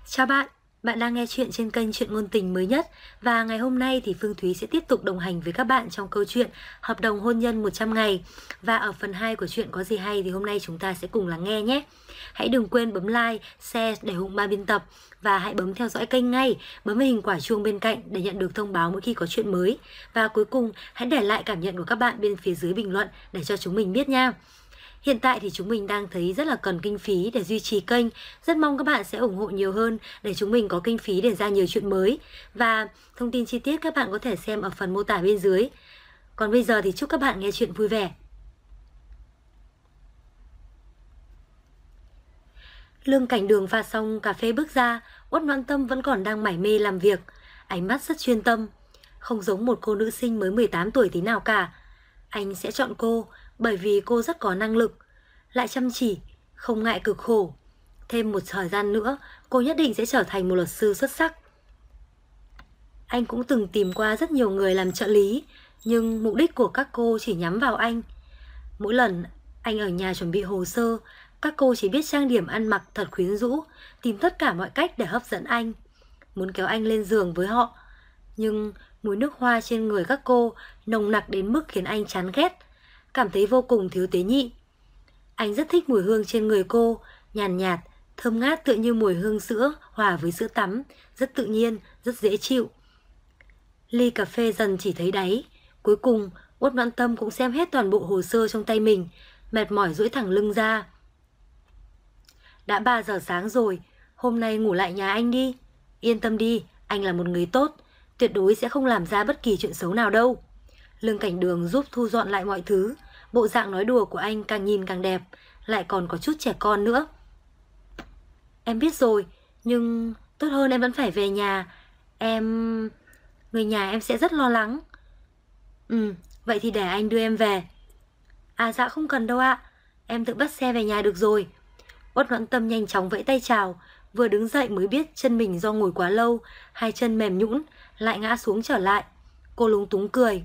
Chào bạn, bạn đang nghe chuyện trên kênh Chuyện Ngôn Tình mới nhất và ngày hôm nay thì Phương Thúy sẽ tiếp tục đồng hành với các bạn trong câu chuyện Hợp đồng hôn nhân 100 ngày. Và ở phần 2 của chuyện Có gì hay thì hôm nay chúng ta sẽ cùng lắng nghe nhé. Hãy đừng quên bấm like, share để ủng ban biên tập và hãy bấm theo dõi kênh ngay, bấm vào hình quả chuông bên cạnh để nhận được thông báo mỗi khi có chuyện mới. Và cuối cùng, hãy để lại cảm nhận của các bạn bên phía dưới bình luận để cho chúng mình biết nha. Hiện tại thì chúng mình đang thấy rất là cần kinh phí để duy trì kênh. Rất mong các bạn sẽ ủng hộ nhiều hơn để chúng mình có kinh phí để ra nhiều chuyện mới. Và thông tin chi tiết các bạn có thể xem ở phần mô tả bên dưới. Còn bây giờ thì chúc các bạn nghe chuyện vui vẻ. Lương Cảnh Đường pha xong cà phê bước ra, Uất Noãn Tâm vẫn còn đang mải mê làm việc. Ánh mắt rất chuyên tâm, không giống một cô nữ sinh mới 18 tuổi tí nào cả. Anh sẽ chọn cô bởi vì cô rất có năng lực, lại chăm chỉ, không ngại cực khổ. Thêm một thời gian nữa, cô nhất định sẽ trở thành một luật sư xuất sắc. Anh cũng từng tìm qua rất nhiều người làm trợ lý, nhưng mục đích của các cô chỉ nhắm vào anh. Mỗi lần anh ở nhà chuẩn bị hồ sơ, các cô chỉ biết trang điểm ăn mặc thật quyến rũ, tìm tất cả mọi cách để hấp dẫn anh, muốn kéo anh lên giường với họ. Nhưng mùi nước hoa trên người các cô nồng nặc đến mức khiến anh chán ghét, cảm thấy vô cùng thiếu tế nhị. Anh rất thích mùi hương trên người cô, nhàn nhạt, thơm ngát tựa như mùi hương sữa hòa với sữa tắm, rất tự nhiên, rất dễ chịu. Ly cà phê dần chỉ thấy đáy. Cuối cùng, Uất Noãn Tâm cũng xem hết toàn bộ hồ sơ trong tay mình, mệt mỏi duỗi thẳng lưng ra. Đã 3 giờ sáng rồi, hôm nay ngủ lại nhà anh đi. Yên tâm đi, anh là một người tốt, tuyệt đối sẽ không làm ra bất kỳ chuyện xấu nào đâu. Lương Cảnh Đường giúp thu dọn lại mọi thứ, bộ dạng nói đùa của anh càng nhìn càng đẹp, lại còn có chút trẻ con nữa. Em biết rồi, nhưng tốt hơn em vẫn phải về nhà. Người nhà em sẽ rất lo lắng. Vậy thì để anh đưa em về. À dạ không cần đâu ạ, em tự bắt xe về nhà được rồi. Uất Noãn Tâm nhanh chóng vẫy tay chào, vừa đứng dậy mới biết chân mình do ngồi quá lâu, hai chân mềm nhũn, lại ngã xuống trở lại. Cô lúng túng cười.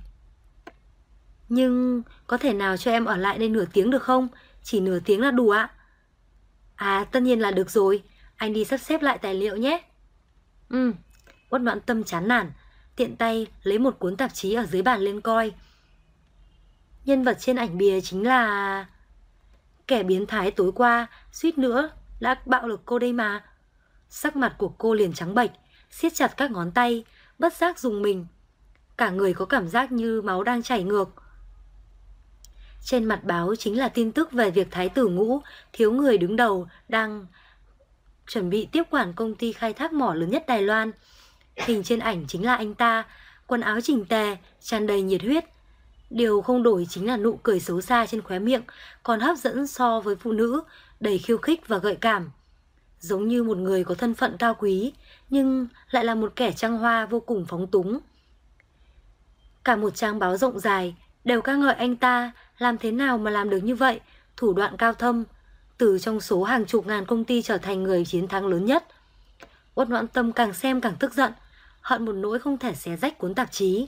Nhưng có thể nào cho em ở lại đây nửa tiếng được không? Chỉ nửa tiếng là đủ ạ. À tất nhiên là được rồi, anh đi sắp xếp lại tài liệu nhé. Uất Noãn Tâm chán nản, tiện tay lấy một cuốn tạp chí ở dưới bàn lên coi. Nhân vật trên ảnh bìa chính là kẻ biến thái tối qua suýt nữa đã bạo lực cô đây mà. Sắc mặt của cô liền trắng bệch, siết chặt các ngón tay, bất giác rùng mình. Cả người có cảm giác như máu đang chảy ngược. Trên mặt báo chính là tin tức về việc Thái tử Ngũ, thiếu người đứng đầu, đang chuẩn bị tiếp quản công ty khai thác mỏ lớn nhất Đài Loan. Hình trên ảnh chính là anh ta, quần áo chỉnh tề, tràn đầy nhiệt huyết. Điều không đổi chính là nụ cười xấu xa trên khóe miệng, còn hấp dẫn so với phụ nữ, đầy khiêu khích và gợi cảm. Giống như một người có thân phận cao quý, nhưng lại là một kẻ trăng hoa vô cùng phóng túng. Cả một trang báo rộng dài đều ca ngợi anh ta làm thế nào mà làm được như vậy, thủ đoạn cao thâm, từ trong số hàng chục ngàn công ty trở thành người chiến thắng lớn nhất. Uất Noãn Tâm càng xem càng tức giận, hận một nỗi không thể xé rách cuốn tạp chí.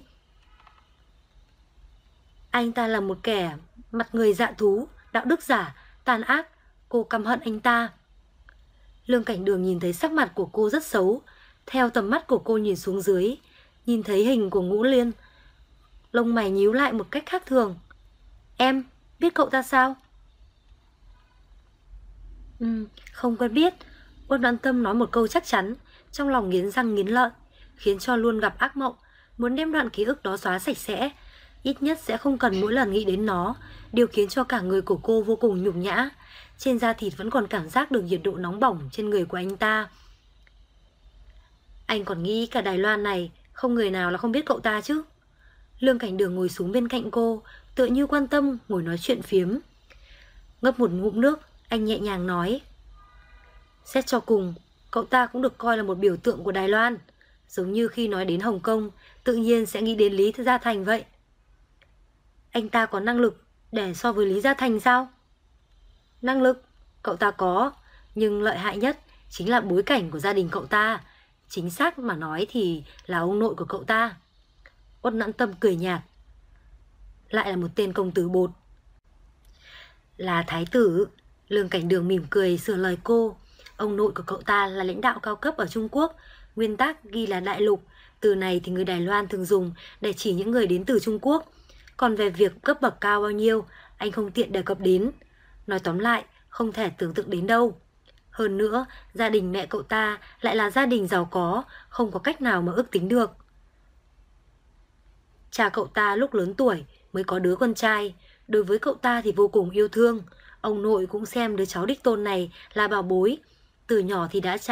Anh ta là một kẻ mặt người dạ thú, đạo đức giả, tàn ác, cô căm hận anh ta. Lương Cảnh Đường nhìn thấy sắc mặt của cô rất xấu, theo tầm mắt của cô nhìn xuống dưới, nhìn thấy hình của Ngũ Liên. Lông mày nhíu lại một cách khác thường. Em biết cậu ta sao? Không quen biết. Uất Noãn Tâm nói một câu chắc chắn, trong lòng nghiến răng nghiến lợi, khiến cho luôn gặp ác mộng, muốn đem đoạn ký ức đó xóa sạch sẽ. Ít nhất sẽ không cần mỗi lần nghĩ đến nó, điều khiến cho cả người của cô vô cùng nhục nhã. Trên da thịt vẫn còn cảm giác được nhiệt độ nóng bỏng trên người của anh ta. Anh còn nghĩ cả Đài Loan này không người nào là không biết cậu ta chứ? Lương Cảnh Đường ngồi xuống bên cạnh cô, tựa như quan tâm ngồi nói chuyện phiếm. Ngấp một ngụm nước, anh nhẹ nhàng nói. Xét cho cùng, cậu ta cũng được coi là một biểu tượng của Đài Loan. Giống như khi nói đến Hồng Kông, tự nhiên sẽ nghĩ đến Lý Gia Thành vậy. Anh ta có năng lực để so với Lý Gia Thành sao? Năng lực, cậu ta có, nhưng lợi hại nhất chính là bối cảnh của gia đình cậu ta. Chính xác mà nói thì là ông nội của cậu ta. Uất Noãn Tâm cười nhạt. Lại là một tên công tử bột. Là thái tử. Lương Cảnh Đường mỉm cười sửa lời cô. Ông nội của cậu ta là lãnh đạo cao cấp ở Trung Quốc, nguyên tắc ghi là đại lục. Từ này thì người Đài Loan thường dùng để chỉ những người đến từ Trung Quốc. Còn về việc cấp bậc cao bao nhiêu, anh không tiện đề cập đến. Nói tóm lại, không thể tưởng tượng đến đâu. Hơn nữa, gia đình mẹ cậu ta lại là gia đình giàu có, không có cách nào mà ước tính được. Cha cậu ta lúc lớn tuổi mới có đứa con trai, đối với cậu ta thì vô cùng yêu thương. Ông nội cũng xem đứa cháu đích tôn này là bảo bối. Từ nhỏ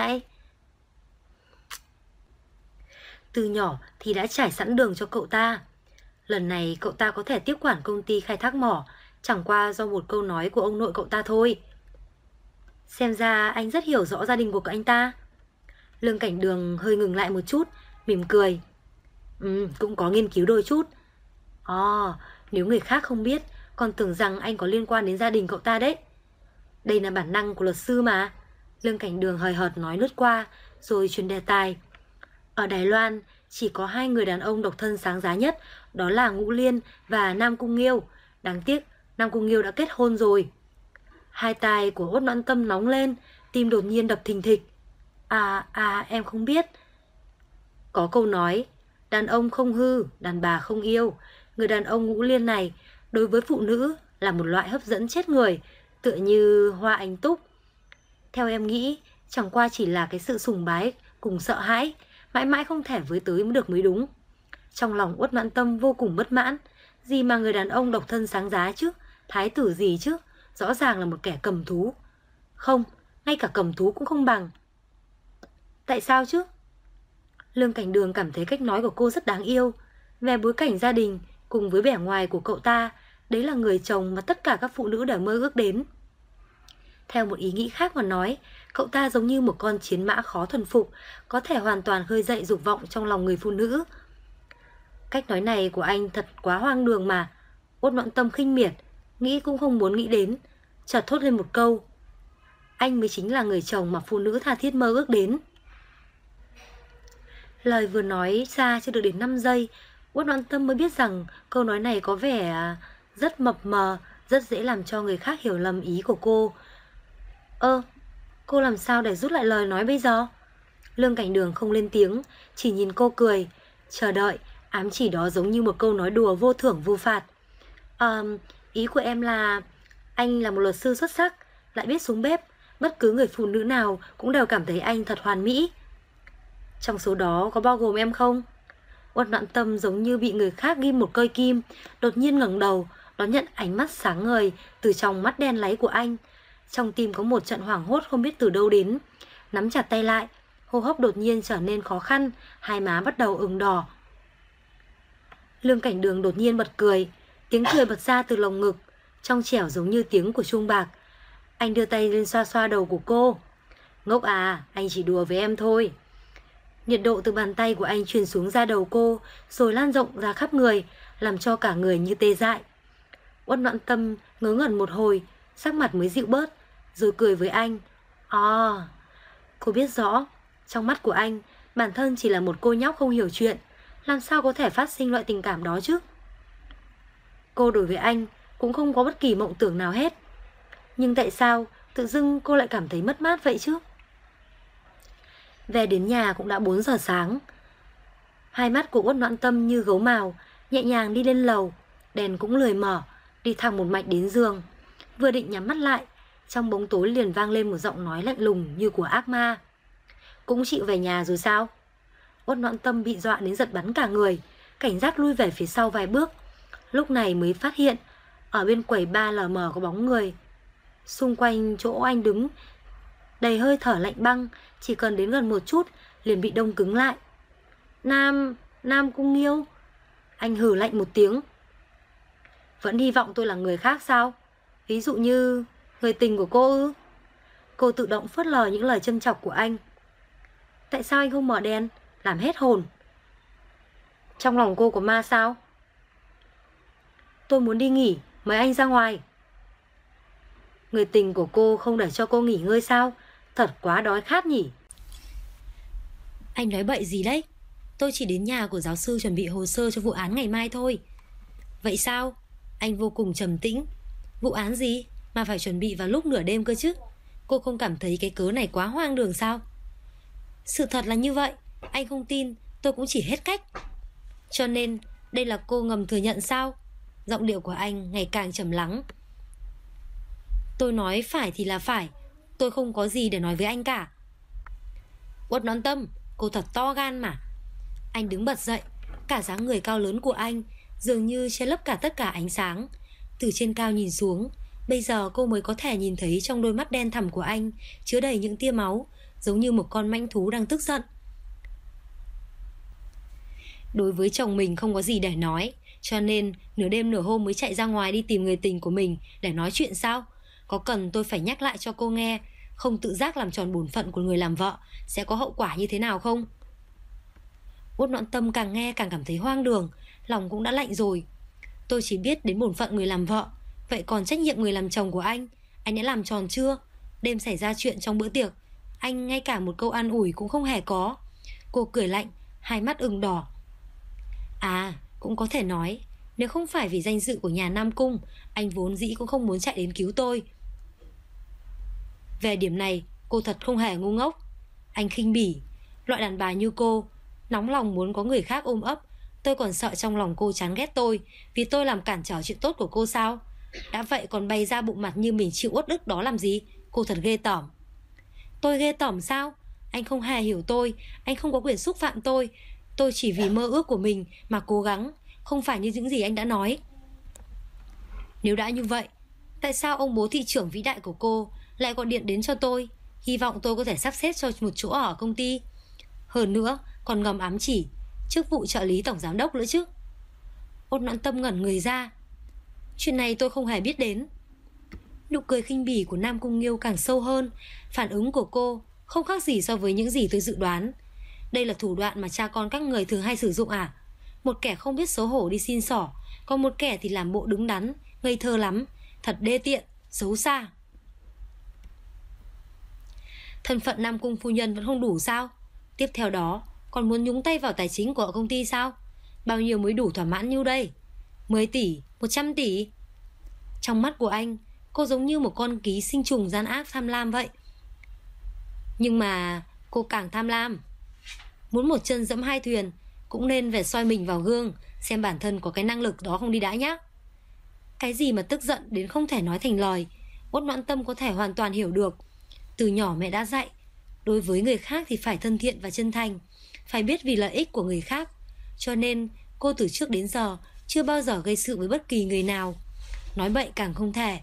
thì đã trải sẵn đường cho cậu ta. Lần này cậu ta có thể tiếp quản công ty khai thác mỏ, chẳng qua do một câu nói của ông nội cậu ta thôi. Xem ra anh rất hiểu rõ gia đình của anh ta. Lương Cảnh Đường hơi ngừng lại một chút, mỉm cười. Cũng có nghiên cứu đôi chút. Nếu người khác không biết, còn tưởng rằng anh có liên quan đến gia đình cậu ta đấy. Đây là bản năng của luật sư mà. Lương Cảnh Đường hời hợt nói lướt qua, rồi chuyển đề tài. Ở Đài Loan, chỉ có 2 người đàn ông độc thân sáng giá nhất, đó là Ngũ Liên và Nam Cung Nghiêu. Đáng tiếc, Nam Cung Nghiêu đã kết hôn rồi. Hai tai của Uất Noãn Tâm nóng lên, tim đột nhiên đập thình thịch. Em không biết. Có câu nói, đàn ông không hư, đàn bà không yêu. Người đàn ông Ngũ Liên này, đối với phụ nữ là một loại hấp dẫn chết người, tựa như hoa anh túc. Theo em nghĩ, chẳng qua chỉ là cái sự sùng bái cùng sợ hãi, mãi mãi không thể với tới được mới đúng. Trong lòng Uất Noãn Tâm vô cùng bất mãn. Gì mà người đàn ông độc thân sáng giá chứ, thái tử gì chứ, rõ ràng là một kẻ cầm thú. Không, ngay cả cầm thú cũng không bằng. Tại sao chứ? Lương Cảnh Đường cảm thấy cách nói của cô rất đáng yêu. Về bối cảnh gia đình cùng với vẻ ngoài của cậu ta, đấy là người chồng mà tất cả các phụ nữ đều mơ ước đến. Theo một ý nghĩ khác mà nói, cậu ta giống như một con chiến mã khó thuần phục, có thể hoàn toàn khơi dậy dục vọng trong lòng người phụ nữ. Cách nói này của anh thật quá hoang đường mà. Uất Noãn Tâm khinh miệt, nghĩ cũng không muốn nghĩ đến, chợt thốt lên một câu. Anh mới chính là người chồng mà phụ nữ tha thiết mơ ước đến. Lời vừa nói ra chưa được đến 5 giây, Uất Noãn Tâm mới biết rằng câu nói này có vẻ rất mập mờ, rất dễ làm cho người khác hiểu lầm ý của cô. Cô làm sao để rút lại lời nói bây giờ? Lương Cảnh Đường không lên tiếng, chỉ nhìn cô cười, chờ đợi, ám chỉ đó giống như một câu nói đùa vô thưởng vô phạt. Ý của em là anh là một luật sư xuất sắc, lại biết xuống bếp, bất cứ người phụ nữ nào cũng đều cảm thấy anh thật hoàn mỹ. Trong số đó có bao gồm em không? Uất Noãn Tâm giống như bị người khác ghim một cây kim, đột nhiên ngẩng đầu, đón nhận ánh mắt sáng ngời từ trong mắt đen láy của anh. Trong tim có một trận hoảng hốt không biết từ đâu đến. Nắm chặt tay lại, hô hấp đột nhiên trở nên khó khăn, hai má bắt đầu ửng đỏ. Lương Cảnh Đường đột nhiên bật cười, tiếng cười bật ra từ lồng ngực, trong trẻo giống như tiếng của chuông bạc. Anh đưa tay lên xoa xoa đầu của cô. Ngốc à, anh chỉ đùa với em thôi. Nhiệt độ từ bàn tay của anh truyền xuống da đầu cô, rồi lan rộng ra khắp người, làm cho cả người như tê dại. Uất Noãn Tâm ngớ ngẩn một hồi, sắc mặt mới dịu bớt, rồi cười với anh. Cô biết rõ, trong mắt của anh, bản thân chỉ là một cô nhóc không hiểu chuyện, làm sao có thể phát sinh loại tình cảm đó chứ? Cô đối với anh cũng không có bất kỳ mộng tưởng nào hết. Nhưng tại sao tự dưng cô lại cảm thấy mất mát vậy chứ? Về đến nhà cũng đã 4 giờ sáng. Hai mắt của Uất Noãn Tâm như gấu mào, nhẹ nhàng đi lên lầu, đèn cũng lười mở, đi thẳng một mạch đến giường. Vừa định nhắm mắt lại, trong bóng tối liền vang lên một giọng nói lạnh lùng như của ác ma. Cũng chịu về nhà rồi sao? Uất Noãn Tâm bị dọa đến giật bắn cả người, cảnh giác lui về phía sau vài bước. Lúc này mới phát hiện ở bên quầy bar lờ mờ có bóng người. Xung quanh chỗ anh đứng đầy hơi thở lạnh băng, chỉ cần đến gần một chút liền bị đông cứng lại. Nam Cung Nghiêu. Anh hừ lạnh một tiếng. Vẫn hy vọng tôi là người khác sao? Ví dụ như người tình của cô ư? Cô tự động phớt lờ những lời châm chọc của anh. Tại sao anh không mở đèn? Làm hết hồn. Trong lòng cô có ma sao? Tôi muốn đi nghỉ, mời anh ra ngoài. Người tình của cô không để cho cô nghỉ ngơi sao? Thật quá đói khát nhỉ. Anh nói bậy gì đấy? Tôi chỉ đến nhà của giáo sư chuẩn bị hồ sơ cho vụ án ngày mai thôi. Vậy sao? Anh vô cùng trầm tĩnh. Vụ án gì mà phải chuẩn bị vào lúc nửa đêm cơ chứ? Cô không cảm thấy cái cớ này quá hoang đường sao? Sự thật là như vậy. Anh không tin, tôi cũng chỉ hết cách. Cho nên đây là cô ngầm thừa nhận sao? Giọng điệu của anh ngày càng trầm lắng. Tôi nói phải thì là phải. Tôi không có gì để nói với anh cả. Uất Noãn Tâm, cô thật to gan mà. Anh đứng bật dậy. Cả dáng người cao lớn của anh dường như che lấp cả tất cả ánh sáng. Từ trên cao nhìn xuống, bây giờ cô mới có thể nhìn thấy trong đôi mắt đen thẳm của anh chứa đầy những tia máu, giống như một con mãnh thú đang tức giận. Đối với chồng mình không có gì để nói, cho nên nửa đêm nửa hôm mới chạy ra ngoài đi tìm người tình của mình để nói chuyện sao? Có cần tôi phải nhắc lại cho cô nghe không tự giác làm tròn bổn phận của người làm vợ sẽ có hậu quả như thế nào không? Uất Noãn Tâm càng nghe càng cảm thấy hoang đường, lòng cũng đã lạnh rồi. Tôi chỉ biết đến bổn phận người làm vợ, vậy còn trách nhiệm người làm chồng của anh đã làm tròn chưa? Đêm xảy ra chuyện trong bữa tiệc, anh ngay cả một câu an ủi cũng không hề có. Cô cười lạnh, hai mắt ửng đỏ. À, cũng có thể nói, nếu không phải vì danh dự của nhà Nam Cung, anh vốn dĩ cũng không muốn chạy đến cứu tôi. Về điểm này, cô thật không hề ngu ngốc. Anh khinh bỉ, loại đàn bà như cô, nóng lòng muốn có người khác ôm ấp. Tôi còn sợ trong lòng cô chán ghét tôi vì tôi làm cản trở chuyện tốt của cô sao? Đã vậy còn bày ra bụng mặt như mình chịu uất ức đó làm gì? Cô thật ghê tởm. Tôi ghê tởm sao? Anh không hề hiểu tôi, anh không có quyền xúc phạm tôi. Tôi chỉ vì mơ ước của mình mà cố gắng, không phải như những gì anh đã nói. Nếu đã như vậy, tại sao ông bố thị trưởng vĩ đại của cô lại gọi điện đến cho tôi, hy vọng tôi có thể sắp xếp cho một chỗ ở công ty? Hơn nữa còn ngầm ám chỉ chức vụ trợ lý tổng giám đốc nữa chứ. Uất Noãn Tâm ngẩn người ra. Chuyện này tôi không hề biết đến. Nụ cười khinh bỉ của Nam Cung Nghiêu càng sâu hơn. Phản ứng của cô không khác gì so với những gì tôi dự đoán. Đây là thủ đoạn mà cha con các người thường hay sử dụng à? Một kẻ không biết xấu hổ đi xin xỏ, còn một kẻ thì làm bộ đứng đắn, ngây thơ lắm. Thật đê tiện, xấu xa. Thân phận Nam Cung phu nhân vẫn không đủ sao? Tiếp theo đó còn muốn nhúng tay vào tài chính của công ty sao? Bao nhiêu mới đủ thỏa mãn như đây? 10 tỷ, 100 tỷ? Trong mắt của anh, cô giống như một con ký sinh trùng gian ác tham lam vậy. Nhưng mà cô càng tham lam. Muốn một chân dẫm hai thuyền, cũng nên về soi mình vào gương, xem bản thân có cái năng lực đó không đi đã nhá. Cái gì mà tức giận đến không thể nói thành lời, Uất Noãn Tâm có thể hoàn toàn hiểu được. Từ nhỏ mẹ đã dạy, đối với người khác thì phải thân thiện và chân thành, phải biết vì lợi ích của người khác. Cho nên cô từ trước đến giờ chưa bao giờ gây sự với bất kỳ người nào. Nói bậy càng không thể.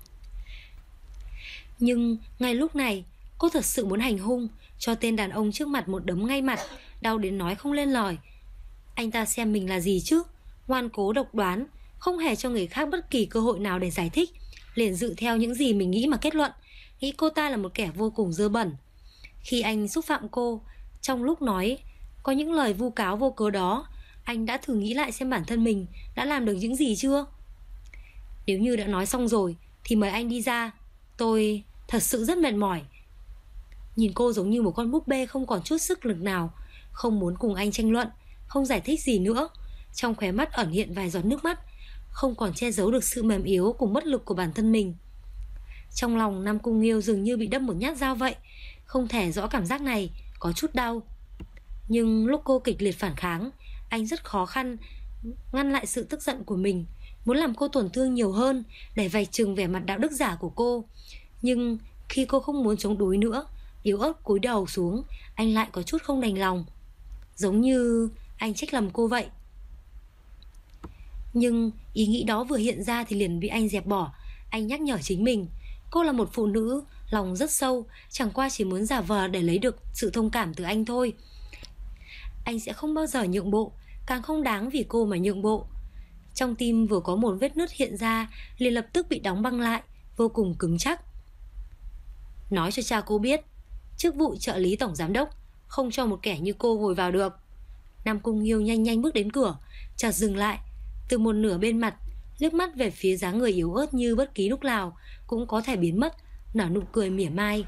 Nhưng ngay lúc này cô thật sự muốn hành hung, cho tên đàn ông trước mặt một đấm ngay mặt, đau đến nói không lên lời. Anh ta xem mình là gì chứ? Ngoan cố độc đoán, không hề cho người khác bất kỳ cơ hội nào để giải thích, liền dự theo những gì mình nghĩ mà kết luận, nghĩ cô ta là một kẻ vô cùng dơ bẩn. Khi anh xúc phạm cô, trong lúc nói có những lời vu cáo vô cớ đó, anh đã thử nghĩ lại xem bản thân mình đã làm được những gì chưa? Nếu như đã nói xong rồi thì mời anh đi ra. Tôi thật sự rất mệt mỏi. Nhìn cô giống như một con búp bê không còn chút sức lực nào, không muốn cùng anh tranh luận, không giải thích gì nữa. Trong khóe mắt ẩn hiện vài giọt nước mắt, không còn che giấu được sự mềm yếu cùng bất lực của bản thân mình. Trong lòng Nam Cung Nghiêu dường như bị đâm một nhát dao vậy, không thể rõ cảm giác này, có chút đau. Nhưng lúc cô kịch liệt phản kháng, anh rất khó khăn ngăn lại sự tức giận của mình, muốn làm cô tổn thương nhiều hơn để vạch trừng vẻ mặt đạo đức giả của cô. Nhưng khi cô không muốn chống đối nữa, yếu ớt cúi đầu xuống, anh lại có chút không đành lòng, giống như anh trách lầm cô vậy. Nhưng ý nghĩ đó vừa hiện ra thì liền bị anh dẹp bỏ. Anh nhắc nhở chính mình, cô là một phụ nữ, lòng rất sâu, chẳng qua chỉ muốn giả vờ để lấy được sự thông cảm từ anh thôi. Anh sẽ không bao giờ nhượng bộ, càng không đáng vì cô mà nhượng bộ. Trong tim vừa có một vết nứt hiện ra, liền lập tức bị đóng băng lại, vô cùng cứng chắc. Nói cho cha cô biết, chức vụ trợ lý tổng giám đốc không cho một kẻ như cô ngồi vào được. Nam Cung Nghiêu nhanh nhanh bước đến cửa, chợt dừng lại, từ một nửa bên mặt liếc mắt về phía dáng người yếu ớt như bất kỳ lúc nào cũng có thể biến mất, nở nụ cười mỉa mai.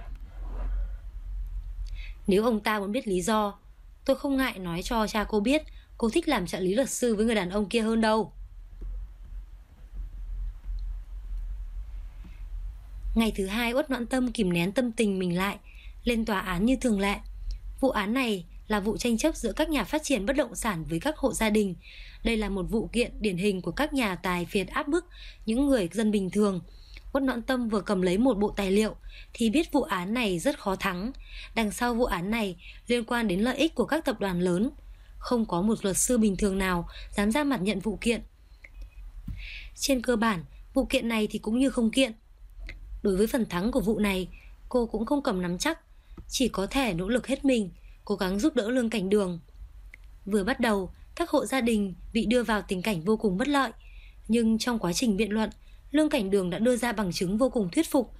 Nếu ông ta muốn biết lý do, tôi không ngại nói cho cha cô biết cô thích làm trợ lý luật sư với người đàn ông kia hơn đâu. Ngày thứ hai, Uất Noãn Tâm kìm nén tâm tình mình lại, lên tòa án như thường lệ. Vụ án này là vụ tranh chấp giữa các nhà phát triển bất động sản với các hộ gia đình. Đây là một vụ kiện điển hình của các nhà tài phiệt áp bức những người dân bình thường. Uất Noãn Tâm vừa cầm lấy một bộ tài liệu thì biết vụ án này rất khó thắng. Đằng sau vụ án này liên quan đến lợi ích của các tập đoàn lớn. Không có một luật sư bình thường nào dám ra mặt nhận vụ kiện. Trên cơ bản, vụ kiện này thì cũng như không kiện. Đối với phần thắng của vụ này, cô cũng không cầm nắm chắc, chỉ có thể nỗ lực hết mình, cố gắng giúp đỡ Lương Cảnh Đường. Vừa bắt đầu, các hộ gia đình bị đưa vào tình cảnh vô cùng bất lợi, nhưng trong quá trình biện luận, Lương Cảnh Đường đã đưa ra bằng chứng vô cùng thuyết phục.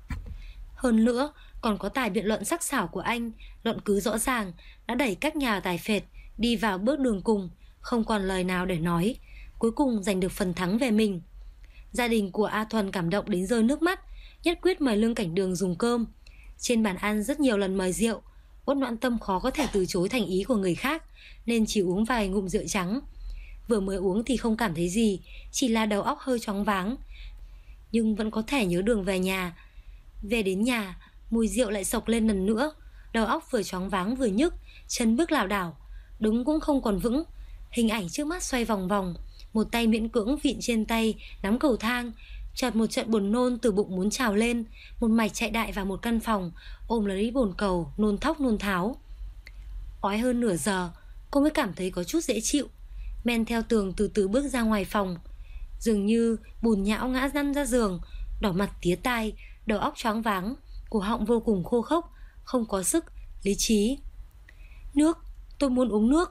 Hơn nữa, còn có tài biện luận sắc sảo của anh, luận cứ rõ ràng, đã đẩy các nhà tài phệt đi vào bước đường cùng, không còn lời nào để nói, cuối cùng giành được phần thắng về mình. Gia đình của A Thuần cảm động đến rơi nước mắt, nhất quyết mời Lương Cảnh Đường dùng cơm. Trên bàn ăn rất nhiều lần mời rượu, Uất Noãn Tâm khó có thể từ chối thành ý của người khác, nên chỉ uống vài ngụm rượu trắng. Vừa mới uống thì không cảm thấy gì, chỉ là đầu óc hơi choáng váng, nhưng vẫn có thể nhớ đường về nhà. Về đến nhà, mùi rượu lại xộc lên lần nữa, đầu óc vừa choáng váng vừa nhức, chân bước lảo đảo, đứng cũng không còn vững. Hình ảnh trước mắt xoay vòng vòng, một tay miễn cưỡng vịn trên tay nắm cầu thang. Chợt một trận buồn nôn từ bụng muốn trào lên, một mạch chạy đại vào một căn phòng, ôm lấy bồn cầu, nôn thóc nôn tháo. Ói hơn nửa giờ, cô mới cảm thấy có chút dễ chịu. Men theo tường từ từ bước ra ngoài phòng. Dường như bùn nhão ngã lăn ra giường, đỏ mặt tía tai, đầu óc choáng váng, cổ họng vô cùng khô khốc, không có sức, lý trí. Nước, tôi muốn uống nước.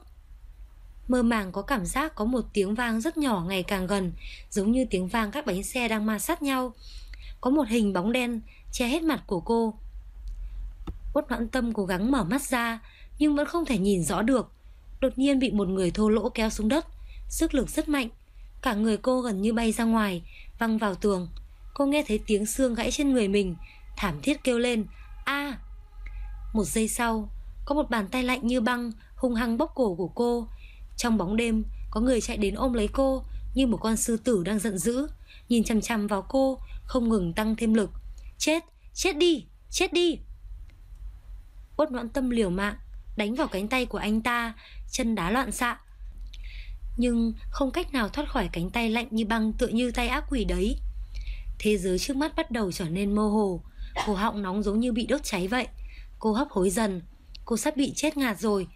Mơ màng có cảm giác có một tiếng vang rất nhỏ ngày càng gần, giống như tiếng vang các bánh xe đang ma sát nhau. Có một hình bóng đen che hết mặt của cô. Uất Noãn Tâm cố gắng mở mắt ra, nhưng vẫn không thể nhìn rõ được. Đột nhiên bị một người thô lỗ kéo xuống đất, sức lực rất mạnh, cả người cô gần như bay ra ngoài, văng vào tường. Cô nghe thấy tiếng xương gãy trên người mình, thảm thiết kêu lên a. Một giây sau, có một bàn tay lạnh như băng hung hăng bóp cổ của cô. Trong bóng đêm, có người chạy đến ôm lấy cô như một con sư tử đang giận dữ, nhìn chằm chằm vào cô, không ngừng tăng thêm lực. Chết, chết đi, chết đi. Uất Noãn Tâm liều mạng đánh vào cánh tay của anh ta, chân đá loạn xạ, nhưng không cách nào thoát khỏi cánh tay lạnh như băng, tựa như tay ác quỷ đấy. Thế giới trước mắt bắt đầu trở nên mơ hồ, cổ họng nóng giống như bị đốt cháy vậy. Cô hấp hối dần, cô sắp bị chết ngạt rồi,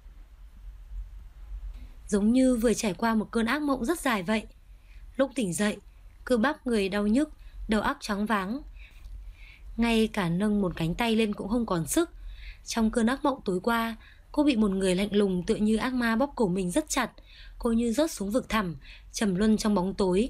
giống như vừa trải qua một cơn ác mộng rất dài vậy. Lúc tỉnh dậy, cơ bắp người đau nhức, đầu óc choáng váng, ngay cả nâng một cánh tay lên cũng không còn sức. Trong cơn ác mộng tối qua, cô bị một người lạnh lùng tựa như ác ma bóp cổ mình rất chặt. Cô như rớt xuống vực thẳm, trầm luân trong bóng tối.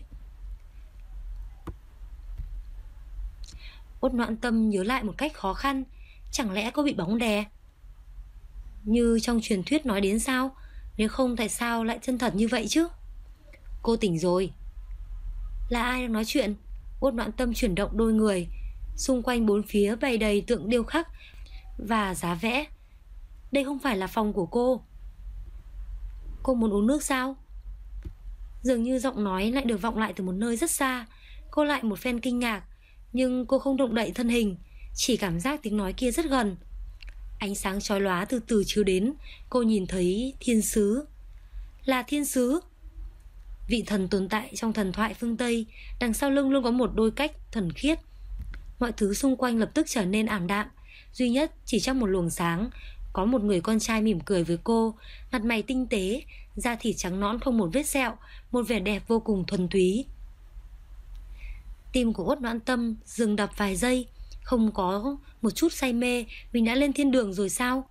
Uất Noãn Tâm nhớ lại một cách khó khăn. Chẳng lẽ cô bị bóng đè như trong truyền thuyết nói đến sao? Nếu không tại sao lại chân thật như vậy chứ? Cô tỉnh rồi. Là ai đang nói chuyện? Uất Noãn Tâm chuyển động đôi người. Xung quanh bốn phía bày đầy tượng điêu khắc và giá vẽ. Đây không phải là phòng của cô. Cô muốn uống nước sao? Dường như giọng nói lại được vọng lại từ một nơi rất xa. Cô lại một phen kinh ngạc, nhưng cô không động đậy thân hình, chỉ cảm giác tiếng nói kia rất gần. Ánh sáng chói lóa từ từ chiếu đến. Cô nhìn thấy thiên sứ. Là thiên sứ, vị thần tồn tại trong thần thoại phương Tây. Đằng sau lưng luôn có một đôi cách thuần khiết. Mọi thứ xung quanh lập tức trở nên ảm đạm. Duy nhất chỉ trong một luồng sáng có một người con trai mỉm cười với cô, mặt mày tinh tế, da thịt trắng nõn không một vết sẹo, một vẻ đẹp vô cùng thuần túy. Tim của Uất Noãn Tâm dừng đập vài giây. Không có một chút say mê, mình đã lên thiên đường rồi sao?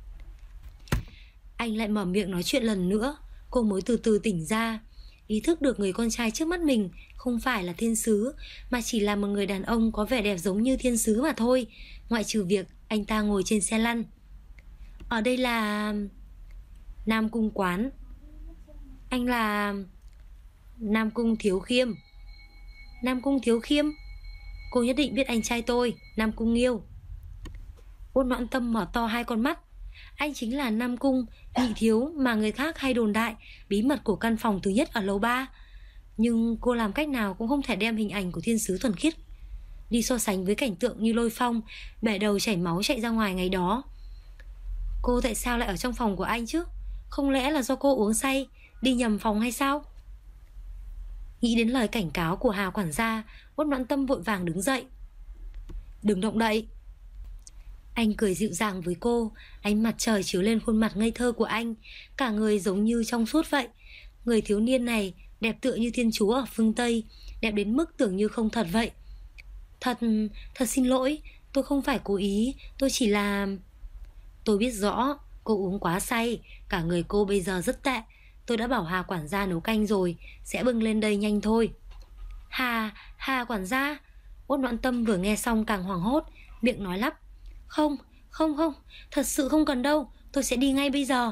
Anh lại mở miệng nói chuyện lần nữa. Cô mới từ từ tỉnh ra, ý thức được người con trai trước mắt mình không phải là thiên sứ, mà chỉ là một người đàn ông có vẻ đẹp giống như thiên sứ mà thôi, ngoại trừ việc anh ta ngồi trên xe lăn. Ở đây là Nam Cung Quán. Anh là Nam Cung Thiếu Khiêm. Nam Cung Thiếu Khiêm? Cô nhất định biết anh trai tôi, Nam Cung Nghiêu. Uất Noãn Tâm mở to hai con mắt. Anh chính là Nam Cung nhị thiếu mà người khác hay đồn đại bí mật của căn phòng thứ nhất ở lầu 3. Nhưng cô làm cách nào cũng không thể đem hình ảnh của thiên sứ thuần khiết đi so sánh với cảnh tượng như Lôi Phong bể đầu chảy máu chạy ra ngoài ngày đó. Cô tại sao lại ở trong phòng của anh chứ? Không lẽ là do cô uống say, đi nhầm phòng hay sao? Nghĩ đến lời cảnh cáo của Hà quản gia, Uất Noãn Tâm vội vàng đứng dậy. Đừng động đậy. Anh cười dịu dàng với cô, ánh mặt trời chiếu lên khuôn mặt ngây thơ của anh, cả người giống như trong suốt vậy. Người thiếu niên này đẹp tựa như thiên chúa ở phương Tây, đẹp đến mức tưởng như không thật vậy. Thật xin lỗi, tôi không phải cố ý, tôi chỉ là... Tôi biết rõ, cô uống quá say, cả người cô bây giờ rất tệ. Tôi đã bảo Hà quản gia nấu canh rồi, sẽ bưng lên đây nhanh thôi. Hà quản gia? Uất Noãn Tâm vừa nghe xong càng hoảng hốt, miệng nói lắp. Không, thật sự không cần đâu, tôi sẽ đi ngay bây giờ.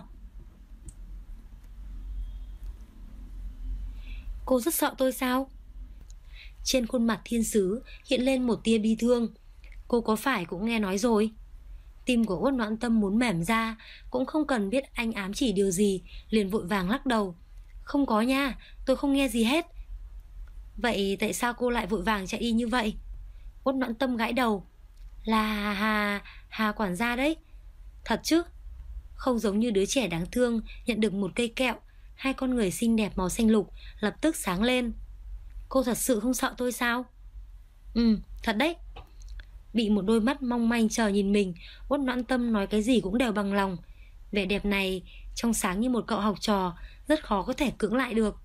Cô rất sợ tôi sao? Trên khuôn mặt thiên sứ hiện lên một tia bi thương. Cô có phải cũng nghe nói rồi? Tim của Uất Noãn Tâm muốn mềm ra, cũng không cần biết anh ám chỉ điều gì, liền vội vàng lắc đầu. Không có nha, tôi không nghe gì hết. Vậy tại sao cô lại vội vàng chạy đi như vậy? Uất Noãn Tâm gãi đầu. Là Hà quản gia đấy. Thật chứ? Không giống như đứa trẻ đáng thương nhận được một cây kẹo, hai con người xinh đẹp màu xanh lục lập tức sáng lên. Cô thật sự không sợ tôi sao? Thật đấy. Bị một đôi mắt mong manh chờ nhìn mình, Uất Noãn Tâm nói cái gì cũng đều bằng lòng. Vẻ đẹp này trong sáng như một cậu học trò, rất khó có thể cưỡng lại được.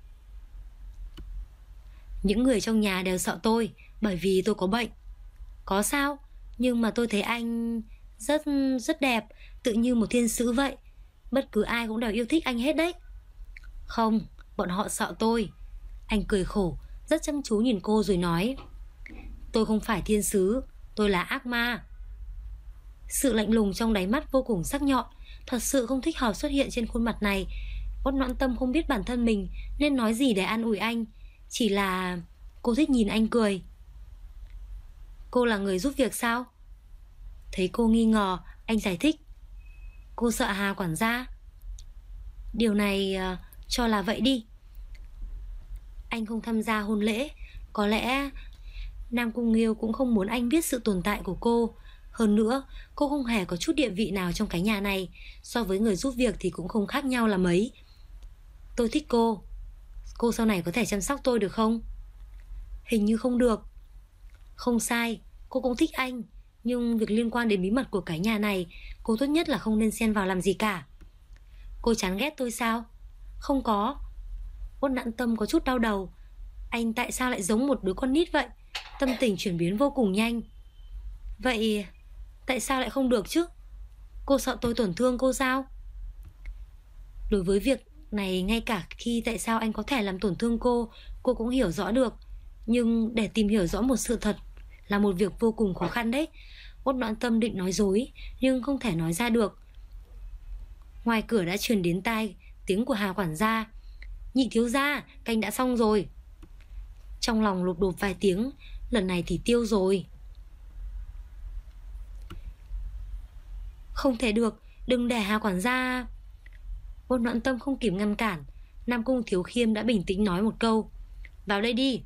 Những người trong nhà đều sợ tôi, bởi vì tôi có bệnh. Có sao? Nhưng mà tôi thấy anh rất đẹp, tự như một thiên sứ vậy. Bất cứ ai cũng đều yêu thích anh hết đấy. Không, bọn họ sợ tôi. Anh cười khổ, rất chăm chú nhìn cô rồi nói. Tôi không phải thiên sứ, tôi là ác ma. Sự lạnh lùng trong đáy mắt vô cùng sắc nhọn, thật sự không thích hợp xuất hiện trên khuôn mặt này. Uất Noãn Tâm không biết bản thân mình nên nói gì để an ủi anh. Chỉ là cô thích nhìn anh cười. Cô là người giúp việc sao? Thấy cô nghi ngờ, anh giải thích. Cô sợ Hà quản gia? Điều này cho là vậy đi. Anh không tham gia hôn lễ, có lẽ Nam Cung Nghiêu cũng không muốn anh biết sự tồn tại của cô. Hơn nữa, cô không hề có chút địa vị nào trong cái nhà này, so với người giúp việc thì cũng không khác nhau là mấy. Tôi thích cô. Cô sau này có thể chăm sóc tôi được không? Hình như không được. Không sai, cô cũng thích anh, nhưng việc liên quan đến bí mật của cái nhà này, cô tốt nhất là không nên xen vào làm gì cả. Cô chán ghét tôi sao? Không có. Uất Noãn Tâm có chút đau đầu. Anh tại sao lại giống một đứa con nít vậy? Tâm tình chuyển biến vô cùng nhanh. Vậy tại sao lại không được chứ? Cô sợ tôi tổn thương cô sao? Đối với việc này, ngay cả khi tại sao anh có thể làm tổn thương cô cũng hiểu rõ được. Nhưng để tìm hiểu rõ một sự thật là một việc vô cùng khó khăn đấy. Uất Noãn Tâm định nói dối, nhưng không thể nói ra được. Ngoài cửa đã truyền đến tai tiếng của Hà quản gia. Nhị thiếu gia, canh đã xong rồi. Trong lòng lục đục vài tiếng, lần này thì tiêu rồi. Không thể được, đừng để Hà quản gia. Uất Noãn Tâm không kịp ngăn cản. Nam Cung Thiếu Khiêm đã bình tĩnh nói một câu. Vào đây đi.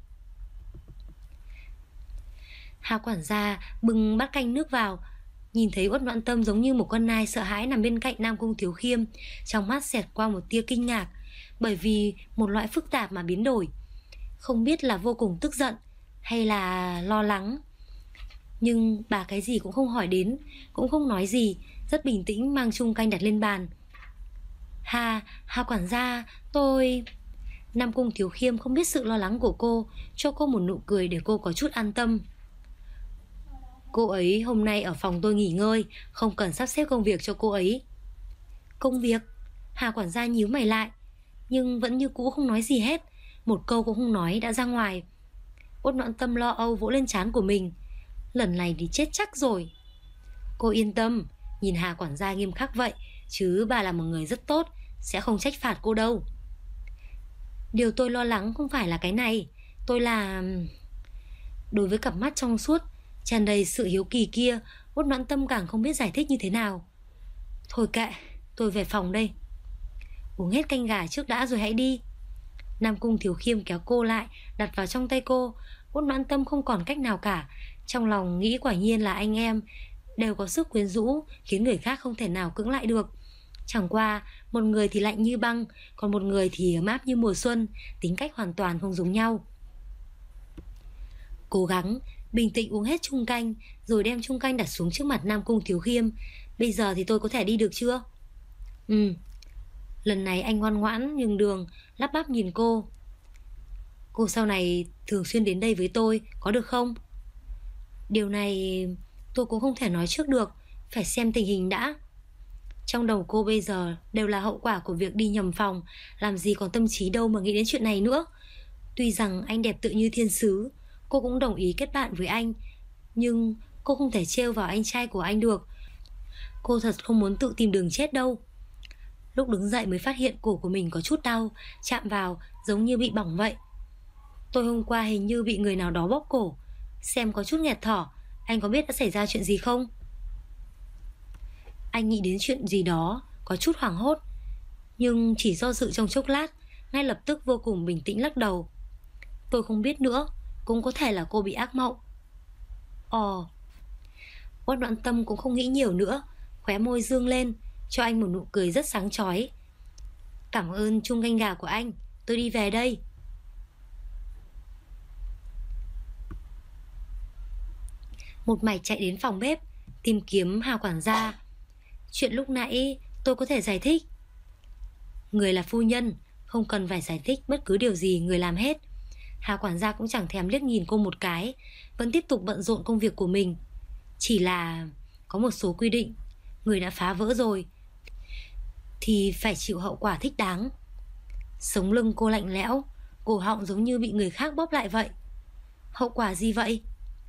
Hà quản gia bưng bát canh nước vào, nhìn thấy Uất Noãn Tâm giống như một con nai sợ hãi nằm bên cạnh Nam Cung Thiếu Khiêm, trong mắt xẹt qua một tia kinh ngạc, bởi vì một loại phức tạp mà biến đổi. Không biết là vô cùng tức giận hay là lo lắng. Nhưng bà cái gì cũng không hỏi đến, cũng không nói gì, rất bình tĩnh mang chung canh đặt lên bàn. Hà quản gia, tôi... Nam Cung Thiếu Khiêm không biết sự lo lắng của cô, cho cô một nụ cười để cô có chút an tâm. Cô ấy hôm nay ở phòng tôi nghỉ ngơi, không cần sắp xếp công việc cho cô ấy. Công việc? Hà quản gia nhíu mày lại, nhưng vẫn như cũ không nói gì hết, một câu cũng không nói đã ra ngoài. Uất Noãn Tâm lo âu vỗ lên trán của mình. Lần này thì chết chắc rồi. Cô yên tâm, nhìn Hà quản gia nghiêm khắc vậy, chứ bà là một người rất tốt, sẽ không trách phạt cô đâu. Điều tôi lo lắng không phải là cái này, tôi là... Đối với cặp mắt trong suốt tràn đầy sự hiếu kỳ kia, Uất Noãn Tâm càng không biết giải thích như thế nào. Thôi kệ, tôi về phòng đây. Uống hết canh gà trước đã rồi hãy đi. Nam Cung Thiếu Khiêm kéo cô lại, đặt vào trong tay cô. Uất Noãn Tâm không còn cách nào cả. Trong lòng nghĩ quả nhiên là anh em đều có sức quyến rũ, khiến người khác không thể nào cưỡng lại được. Chẳng qua, một người thì lạnh như băng, còn một người thì ấm áp như mùa xuân, tính cách hoàn toàn không giống nhau. Cố gắng bình tĩnh uống hết chung canh, rồi đem chung canh đặt xuống trước mặt Nam Cung Thiếu Khiêm. Bây giờ thì tôi có thể đi được chưa? Lần này anh ngoan ngoãn nhường đường, lắp bắp nhìn cô. Cô sau này thường xuyên đến đây với tôi, có được không? Điều này tôi cũng không thể nói trước được, phải xem tình hình đã. Trong đầu cô bây giờ đều là hậu quả của việc đi nhầm phòng, làm gì còn tâm trí đâu mà nghĩ đến chuyện này nữa. Tuy rằng anh đẹp tự như thiên sứ, cô cũng đồng ý kết bạn với anh, nhưng cô không thể trêu vào anh trai của anh được. Cô thật không muốn tự tìm đường chết đâu. Lúc đứng dậy mới phát hiện cổ của mình có chút đau, chạm vào giống như bị bỏng vậy. Tôi hôm qua hình như bị người nào đó bóp cổ, xem có chút nghẹt thở. Anh có biết đã xảy ra chuyện gì không? Anh nghĩ đến chuyện gì đó, có chút hoảng hốt, nhưng chỉ do dự trong chốc lát, ngay lập tức vô cùng bình tĩnh lắc đầu. Tôi không biết nữa, cũng có thể là cô bị ác mộng. Uất Noãn Tâm cũng không nghĩ nhiều nữa, khóe môi dương lên, cho anh một nụ cười rất sáng chói. Cảm ơn chung canh gà của anh, tôi đi về đây. Một mạch chạy đến phòng bếp, tìm kiếm Hà quản gia. Chuyện lúc nãy tôi có thể giải thích. Người là phu nhân, không cần phải giải thích bất cứ điều gì người làm hết. Hà quản gia cũng chẳng thèm liếc nhìn cô một cái, vẫn tiếp tục bận rộn công việc của mình. Chỉ là có một số quy định, người đã phá vỡ rồi thì phải chịu hậu quả thích đáng. Sống lưng cô lạnh lẽo, cổ họng giống như bị người khác bóp lại vậy. Hậu quả gì vậy?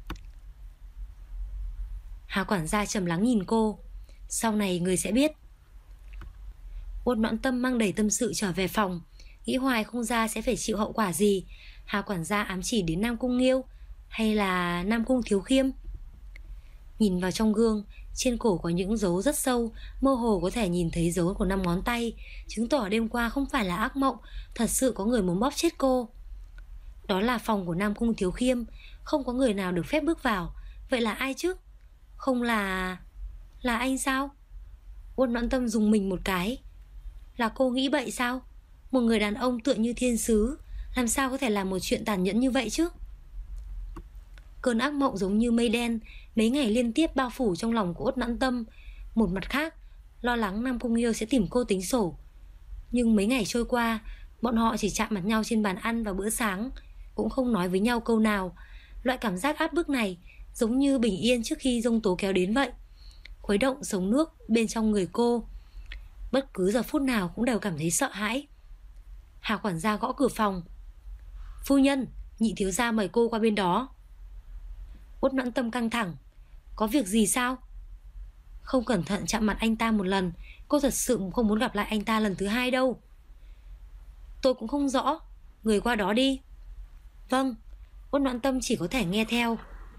Hà quản gia trầm lắng nhìn cô. Sau này người sẽ biết. Uất Noãn Tâm mang đầy tâm sự trở về phòng, nghĩ hoài không ra sẽ phải chịu hậu quả gì. Hà quản gia ám chỉ đến Nam Cung Nghiêu hay là Nam Cung Thiếu Khiêm? Nhìn vào trong gương, trên cổ có những dấu rất sâu, mơ hồ có thể nhìn thấy dấu của 5 ngón tay, chứng tỏ đêm qua không phải là ác mộng, thật sự có người muốn bóp chết cô. Đó là phòng của Nam Cung Thiếu Khiêm, không có người nào được phép bước vào. Vậy là ai chứ? Không là anh sao? Uất Noãn Tâm dùng mình một cái. Là cô nghĩ bậy sao? Một người đàn ông tựa như thiên sứ làm sao có thể làm một chuyện tàn nhẫn như vậy chứ? Cơn ác mộng giống như mây đen mấy ngày liên tiếp bao phủ trong lòng của Uất Noãn Tâm. Một mặt khác, lo lắng Nam Cung Nghiêu sẽ tìm cô tính sổ. Nhưng mấy ngày trôi qua, bọn họ chỉ chạm mặt nhau trên bàn ăn vào bữa sáng, cũng không nói với nhau câu nào. Loại cảm giác áp bức này giống như bình yên trước khi giông tố kéo đến vậy, khuấy động sống nước bên trong người cô. Bất cứ giờ phút nào cũng đều cảm thấy sợ hãi. Hà quản gia gõ cửa phòng. Phu nhân, nhị thiếu gia mời cô qua bên đó. Uất Noãn Tâm căng thẳng. Có việc gì sao? Không cẩn thận chạm mặt anh ta một lần, cô thật sự không muốn gặp lại anh ta lần thứ hai đâu. Tôi cũng không rõ, người qua đó đi. Vâng. Uất Noãn Tâm chỉ có thể nghe theo.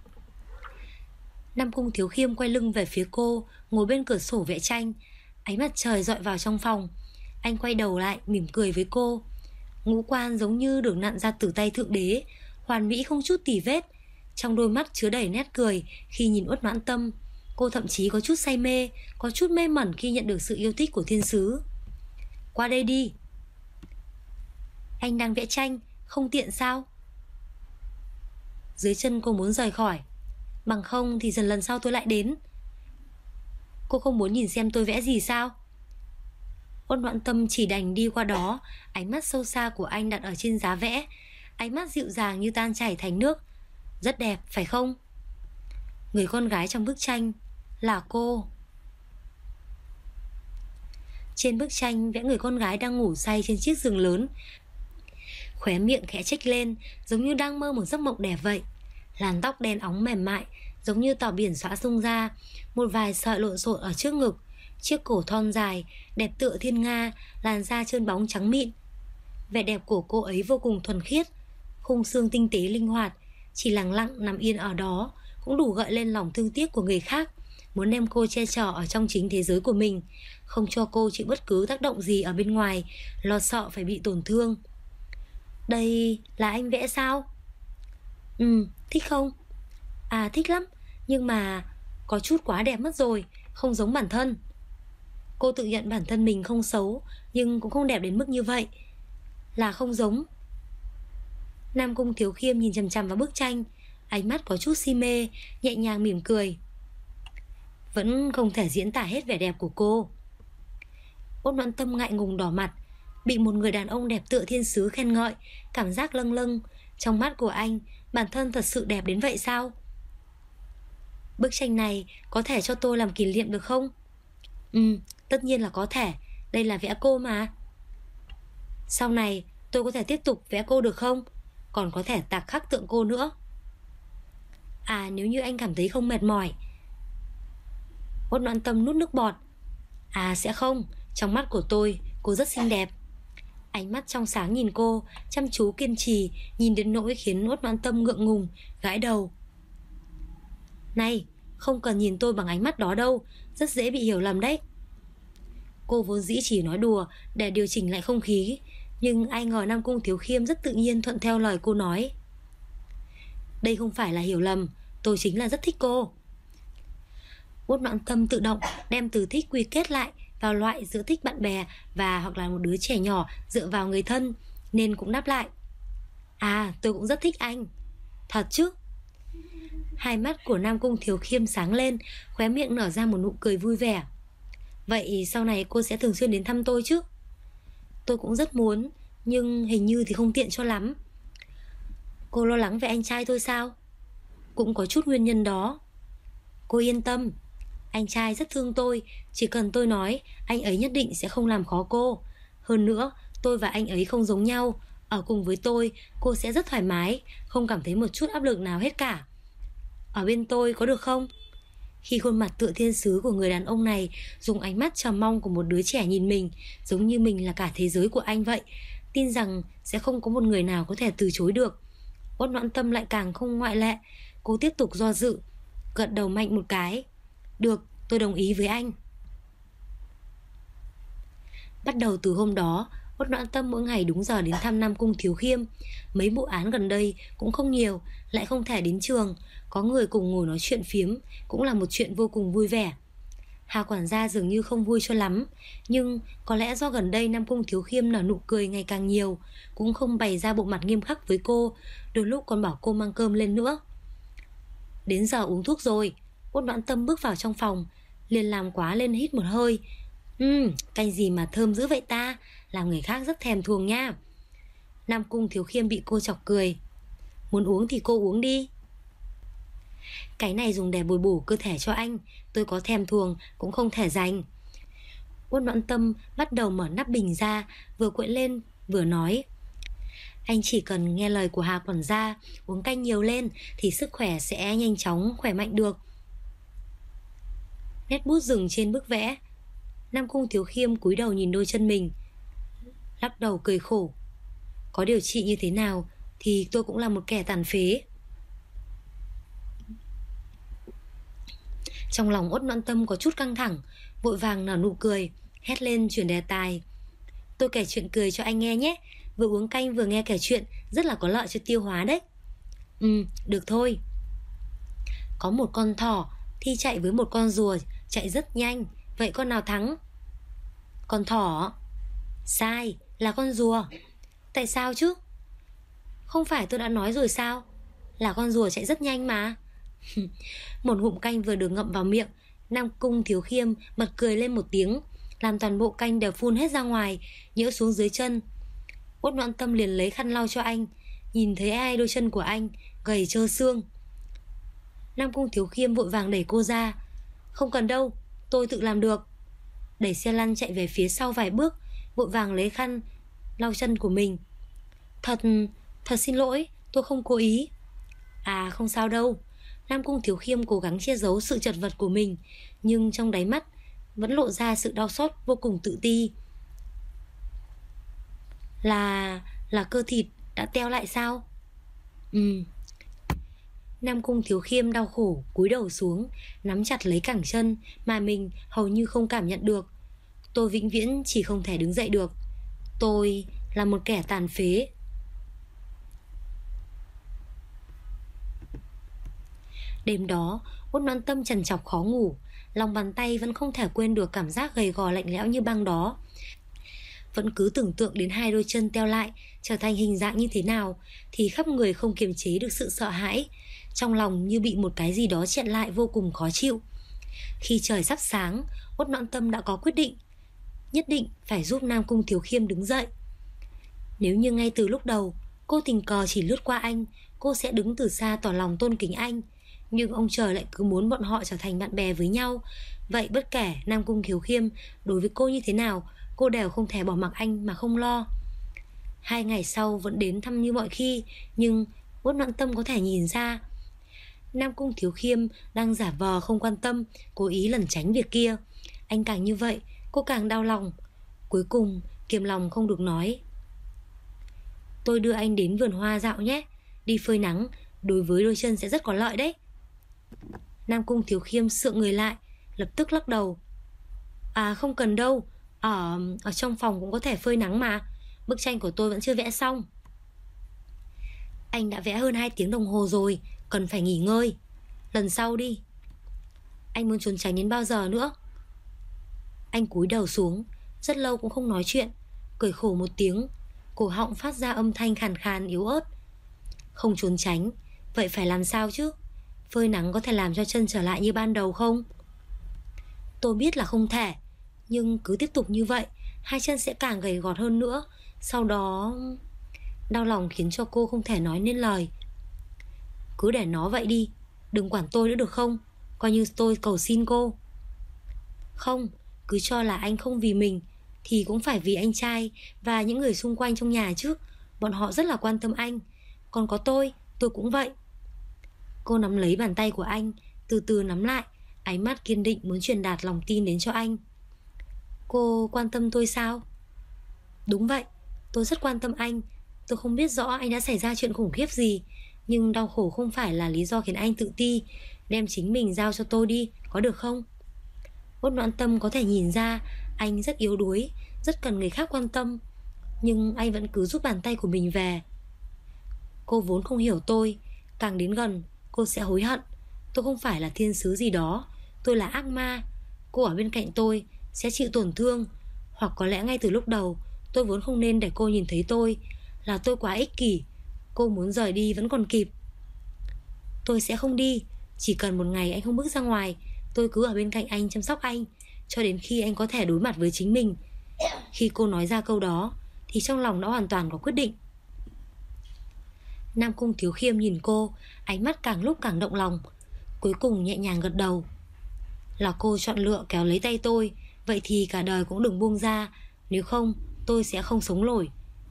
Nam Cung Thiếu Khiêm quay lưng về phía cô, ngồi bên cửa sổ vẽ tranh. Ánh mặt trời dọi vào trong phòng. Anh quay đầu lại mỉm cười với cô. Ngũ quan giống như được nặn ra từ tay thượng đế, hoàn mỹ không chút tì vết. Trong đôi mắt chứa đầy nét cười khi nhìn Uất Noãn Tâm. Cô thậm chí có chút say mê, có chút mê mẩn khi nhận được sự yêu thích của thiên sứ. Qua đây đi. Anh đang vẽ tranh, không tiện sao? Dưới chân cô muốn rời khỏi. Bằng không thì dần lần sau tôi lại đến. Cô không muốn nhìn xem tôi vẽ gì sao? Uất Noãn Tâm chỉ đành đi qua đó. Ánh mắt sâu xa của anh đặt ở trên giá vẽ, ánh mắt dịu dàng như tan chảy thành nước. Rất đẹp phải không? Người con gái trong bức tranh là cô. Trên bức tranh vẽ người con gái đang ngủ say trên chiếc giường lớn, khóe miệng khẽ chếch lên, giống như đang mơ một giấc mộng đẹp vậy. Làn tóc đen óng mềm mại, giống như tàu biển xõa sung ra, một vài sợi lộn xộn ở trước ngực, chiếc cổ thon dài, đẹp tựa thiên nga, làn da trơn bóng trắng mịn. Vẻ đẹp của cô ấy vô cùng thuần khiết, khung xương tinh tế linh hoạt, chỉ lặng lặng nằm yên ở đó cũng đủ gợi lên lòng thương tiếc của người khác, muốn đem cô che chở ở trong chính thế giới của mình, không cho cô chịu bất cứ tác động gì ở bên ngoài, lo sợ phải bị tổn thương. Đây là anh vẽ sao? Thích không? À, thích lắm, nhưng mà có chút quá đẹp mất rồi, không giống bản thân. Cô tự nhận bản thân mình không xấu, nhưng cũng không đẹp đến mức như vậy. Là không giống. Nam Cung Thiếu Khiêm nhìn chằm chằm vào bức tranh, ánh mắt có chút si mê, nhẹ nhàng mỉm cười. Vẫn không thể diễn tả hết vẻ đẹp của cô. Ôn Noãn Tâm ngại ngùng đỏ mặt, bị một người đàn ông đẹp tựa thiên sứ khen ngợi, cảm giác lâng lâng. Trong mắt của anh, bản thân thật sự đẹp đến vậy sao? Bức tranh này có thể cho tôi làm kỷ niệm được không? Tất nhiên là có thể. Đây là vẽ cô mà. Sau này tôi có thể tiếp tục vẽ cô được không? Còn có thể tạc khắc tượng cô nữa. À, nếu như anh cảm thấy không mệt mỏi. Ôn Noãn Tâm nuốt nước bọt. À, sẽ không. Trong mắt của tôi, cô rất xinh đẹp. Ánh mắt trong sáng nhìn cô, chăm chú kiên trì, nhìn đến nỗi khiến Ôn Noãn Tâm ngượng ngùng, gãi đầu. Này, không cần nhìn tôi bằng ánh mắt đó đâu, rất dễ bị hiểu lầm đấy. Cô vốn dĩ chỉ nói đùa để điều chỉnh lại không khí, nhưng ai ngờ Nam Cung Thiếu Khiêm rất tự nhiên thuận theo lời cô nói. Đây không phải là hiểu lầm, tôi chính là rất thích cô. Út Noãn Tâm tự động đem từ thích quy kết lại vào loại giữa thích bạn bè và hoặc là một đứa trẻ nhỏ dựa vào người thân, nên cũng đáp lại. À, tôi cũng rất thích anh. Thật chứ? Hai mắt của Nam Cung Thiếu Khiêm sáng lên, khóe miệng nở ra một nụ cười vui vẻ. Vậy sau này cô sẽ thường xuyên đến thăm tôi chứ? Tôi cũng rất muốn, nhưng hình như thì không tiện cho lắm. Cô lo lắng về anh trai tôi sao? Cũng có chút nguyên nhân đó. Cô yên tâm, anh trai rất thương tôi, chỉ cần tôi nói, anh ấy nhất định sẽ không làm khó cô. Hơn nữa, tôi và anh ấy không giống nhau. Ở cùng với tôi, cô sẽ rất thoải mái, không cảm thấy một chút áp lực nào hết cả. Ở bên tôi có được không? Khi khuôn mặt tựa thiên sứ của người đàn ông này dùng ánh mắt chờ mong của một đứa trẻ nhìn mình, giống như mình là cả thế giới của anh vậy, tin rằng sẽ không có một người nào có thể từ chối được. Ôn Noãn Tâm lại càng không ngoại lệ. Cô tiếp tục do dự, gật đầu mạnh một cái. Được, tôi đồng ý với anh. Bắt đầu từ hôm đó, Ôn Noãn Tâm mỗi ngày đúng giờ đến thăm Nam Cung Thiếu Khiêm. Mấy vụ án gần đây cũng không nhiều, lại không thể đến trường, có người cùng ngồi nói chuyện phiếm cũng là một chuyện vô cùng vui vẻ. Hà quản gia dường như không vui cho lắm, nhưng có lẽ do gần đây Nam Cung Thiếu Khiêm nở nụ cười ngày càng nhiều, cũng không bày ra bộ mặt nghiêm khắc với cô, đôi lúc còn bảo cô mang cơm lên nữa. Đến giờ uống thuốc rồi. Ôn Noãn Tâm bước vào trong phòng, liền làm quá lên hít một hơi. Canh gì mà thơm dữ vậy ta, làm người khác rất thèm thuồng nha. Nam Cung Thiếu Khiêm bị cô chọc cười. Muốn uống thì cô uống đi. Cái này dùng để bồi bổ cơ thể cho anh, tôi có thèm thuồng cũng không thể dành. Ôn Noãn Tâm bắt đầu mở nắp bình ra, vừa quậy lên vừa nói. Anh chỉ cần nghe lời của Hà quản gia, uống canh nhiều lên thì sức khỏe sẽ nhanh chóng khỏe mạnh được. Nét bút dừng trên bức vẽ. Nam Cung Thiếu Khiêm cúi đầu nhìn đôi chân mình, lắc đầu cười khổ. Có điều trị như thế nào thì tôi cũng là một kẻ tàn phế. Trong lòng Út Noãn Tâm có chút căng thẳng, vội vàng nở nụ cười, hét lên chuyển đề tài. Tôi kể chuyện cười cho anh nghe nhé, vừa uống canh vừa nghe kể chuyện, rất là có lợi cho tiêu hóa đấy. Được thôi. Có một con thỏ thi chạy với một con rùa, chạy rất nhanh. Vậy con nào thắng? Con thỏ. Sai, là con rùa. Tại sao chứ? Không phải tôi đã nói rồi sao? Là con rùa chạy rất nhanh mà. Một ngụm canh vừa được ngậm vào miệng, Nam Cung Thiếu Khiêm bật cười lên một tiếng, làm toàn bộ canh đều phun hết ra ngoài, nhỡ xuống dưới chân. Út Noãn Tâm liền lấy khăn lau cho anh, nhìn thấy ai đôi chân của anh gầy trơ xương. Nam Cung Thiếu Khiêm vội vàng đẩy cô ra. Không cần đâu, tôi tự làm được. Đẩy xe lăn chạy về phía sau vài bước, vội vàng lấy khăn lau chân của mình. Thật xin lỗi, tôi không cố ý. À, không sao đâu. Nam Cung Thiếu Khiêm cố gắng che giấu sự chật vật của mình, nhưng trong đáy mắt vẫn lộ ra sự đau xót vô cùng tự ti. Là cơ thịt đã teo lại sao? Nam Cung Thiếu Khiêm đau khổ cúi đầu xuống, nắm chặt lấy cẳng chân mà mình hầu như không cảm nhận được. Tôi vĩnh viễn chỉ không thể đứng dậy được. Tôi là một kẻ tàn phế. Đêm đó, Uất Noãn Tâm trằn trọc khó ngủ, lòng bàn tay vẫn không thể quên được cảm giác gầy gò lạnh lẽo như băng đó. Vẫn cứ tưởng tượng đến hai đôi chân teo lại trở thành hình dạng như thế nào thì khắp người không kiềm chế được sự sợ hãi, trong lòng như bị một cái gì đó chẹn lại vô cùng khó chịu. Khi trời sắp sáng, Uất Noãn Tâm đã có quyết định, nhất định phải giúp Nam Cung Thiếu Khiêm đứng dậy. Nếu như ngay từ lúc đầu cô tình cờ chỉ lướt qua anh, cô sẽ đứng từ xa tỏ lòng tôn kính anh. Nhưng ông trời lại cứ muốn bọn họ trở thành bạn bè với nhau. Vậy bất kể Nam Cung Thiếu Khiêm đối với cô như thế nào, cô đều không thể bỏ mặc anh mà không lo. 2 ngày sau vẫn đến thăm như mọi khi, nhưng Uất Noãn Tâm có thể nhìn ra Nam Cung Thiếu Khiêm đang giả vờ không quan tâm, cố ý lẩn tránh việc kia. Anh càng như vậy, cô càng đau lòng. Cuối cùng kiềm lòng không được nói: tôi đưa anh đến vườn hoa dạo nhé. Đi phơi nắng đối với đôi chân sẽ rất có lợi đấy. Nam Cung Thiếu Khiêm sượng người lại, lập tức lắc đầu: à không cần đâu, ở trong phòng cũng có thể phơi nắng mà. Bức tranh của tôi vẫn chưa vẽ xong. Anh đã vẽ hơn 2 tiếng đồng hồ rồi, cần phải nghỉ ngơi. Lần sau đi. Anh muốn trốn tránh đến bao giờ nữa? Anh cúi đầu xuống, rất lâu cũng không nói chuyện, cười khổ một tiếng, cổ họng phát ra âm thanh khàn khàn yếu ớt. Không trốn tránh, vậy phải làm sao chứ? Phơi nắng có thể làm cho chân trở lại như ban đầu không? Tôi biết là không thể, nhưng cứ tiếp tục như vậy, hai chân sẽ càng gầy gọt hơn nữa. Sau đó... Đau lòng khiến cho cô không thể nói nên lời. Cứ để nó vậy đi, đừng quản tôi nữa được không? Coi như tôi cầu xin cô. Không, cứ cho là anh không vì mình thì cũng phải vì anh trai và những người xung quanh trong nhà chứ. Bọn họ rất là quan tâm anh. Còn có tôi cũng vậy. Cô nắm lấy bàn tay của anh, từ từ nắm lại, ánh mắt kiên định muốn truyền đạt lòng tin đến cho anh. Cô quan tâm tôi sao? Đúng vậy, tôi rất quan tâm anh. Tôi không biết rõ anh đã xảy ra chuyện khủng khiếp gì, nhưng đau khổ không phải là lý do khiến anh tự ti. Đem chính mình giao cho tôi đi, có được không? Uất Noãn Tâm có thể nhìn ra anh rất yếu đuối, rất cần người khác quan tâm, nhưng anh vẫn cứ rút bàn tay của mình về. Cô vốn không hiểu tôi, càng đến gần cô sẽ hối hận. Tôi không phải là thiên sứ gì đó, tôi là ác ma. Cô ở bên cạnh tôi sẽ chịu tổn thương. Hoặc có lẽ ngay từ lúc đầu tôi vốn không nên để cô nhìn thấy tôi. Là tôi quá ích kỷ. Cô muốn rời đi vẫn còn kịp. Tôi sẽ không đi. Chỉ cần một ngày anh không bước ra ngoài, tôi cứ ở bên cạnh anh chăm sóc anh, cho đến khi anh có thể đối mặt với chính mình. Khi cô nói ra câu đó thì trong lòng đã hoàn toàn có quyết định. Nam Cung Thiếu Khiêm nhìn cô, ánh mắt càng lúc càng động lòng. Cuối cùng nhẹ nhàng gật đầu. Là cô chọn lựa kéo lấy tay tôi, vậy thì cả đời cũng đừng buông ra. Nếu không tôi sẽ không sống nổi.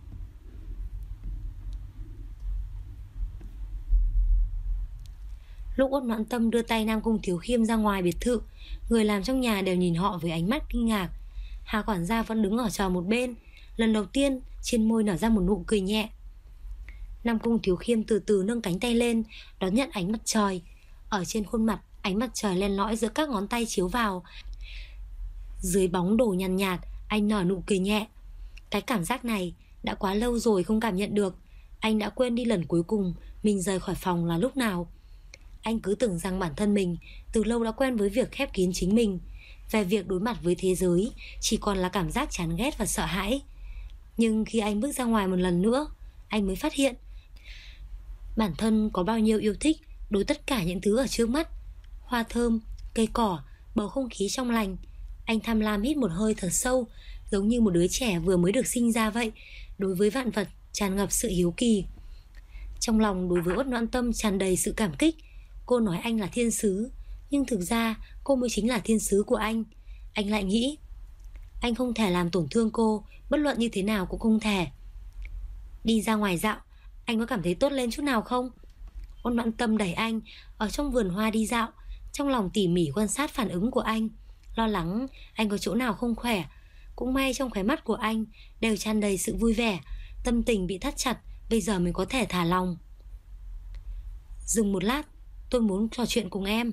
Lúc Uất Noãn Tâm đưa tay Nam Cung Thiếu Khiêm ra ngoài biệt thự, người làm trong nhà đều nhìn họ với ánh mắt kinh ngạc. Hà quản gia vẫn đứng ở chờ một bên. Lần đầu tiên trên môi nở ra một nụ cười nhẹ. Nam Cung Thiếu Khiêm từ từ nâng cánh tay lên, đón nhận ánh mặt trời. Ở trên khuôn mặt, ánh mặt trời len lỏi giữa các ngón tay chiếu vào. Dưới bóng đổ nhàn nhạt, anh nở nụ cười nhẹ. Cái cảm giác này đã quá lâu rồi không cảm nhận được. Anh đã quên đi lần cuối cùng mình rời khỏi phòng là lúc nào. Anh cứ tưởng rằng bản thân mình từ lâu đã quen với việc khép kín chính mình. Về việc đối mặt với thế giới chỉ còn là cảm giác chán ghét và sợ hãi. Nhưng khi anh bước ra ngoài một lần nữa, anh mới phát hiện bản thân có bao nhiêu yêu thích đối tất cả những thứ ở trước mắt. Hoa thơm, cây cỏ, bầu không khí trong lành. Anh tham lam hít một hơi thật sâu, giống như một đứa trẻ vừa mới được sinh ra vậy. Đối với vạn vật tràn ngập sự hiếu kỳ. Trong lòng đối với Uất Noãn Tâm tràn đầy sự cảm kích. Cô nói anh là thiên sứ, nhưng thực ra cô mới chính là thiên sứ của anh. Anh lại nghĩ anh không thể làm tổn thương cô, bất luận như thế nào cũng không thể. Đi ra ngoài dạo, anh có cảm thấy tốt lên chút nào không? Uất Noãn Tâm đẩy anh ở trong vườn hoa đi dạo, trong lòng tỉ mỉ quan sát phản ứng của anh, lo lắng anh có chỗ nào không khỏe. Cũng may trong khóe mắt của anh đều tràn đầy sự vui vẻ. Tâm tình bị thắt chặt bây giờ mới có thể thả lòng. Dừng một lát, tôi muốn trò chuyện cùng em.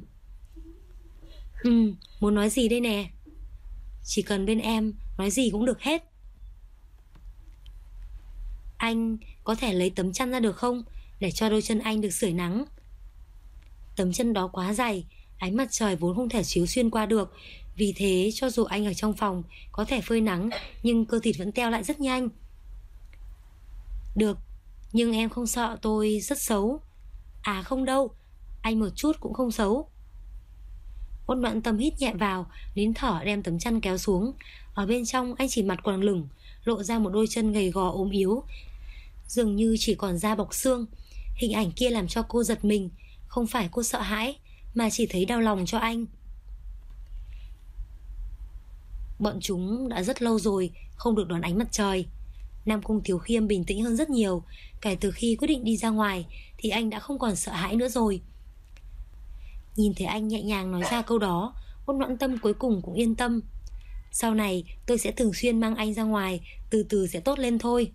Muốn nói gì đây nè? Chỉ cần bên em nói gì cũng được hết. Anh có thể lấy tấm chăn ra được không, để cho đôi chân anh được sưởi nắng? Tấm chân đó quá dày, ánh mặt trời vốn không thể chiếu xuyên qua được. Vì thế cho dù anh ở trong phòng có thể phơi nắng, nhưng cơ thịt vẫn teo lại rất nhanh. Được, nhưng em không sợ tôi rất xấu? À không đâu, anh một chút cũng không xấu. Uất Noãn Tâm hít nhẹ vào, nín thở đem tấm chăn kéo xuống. Ở bên trong anh chỉ mặc quần lửng, lộ ra một đôi chân gầy gò ốm yếu, dường như chỉ còn da bọc xương. Hình ảnh kia làm cho cô giật mình. Không phải cô sợ hãi, mà chỉ thấy đau lòng cho anh. Bọn chúng đã rất lâu rồi không được đón ánh mặt trời. Nam Cung Thiếu Khiêm bình tĩnh hơn rất nhiều. Kể từ khi quyết định đi ra ngoài thì anh đã không còn sợ hãi nữa rồi. Nhìn thấy anh nhẹ nhàng nói ra câu đó, Uất Noãn Tâm cuối cùng cũng yên tâm. Sau này tôi sẽ thường xuyên mang anh ra ngoài, từ từ sẽ tốt lên thôi.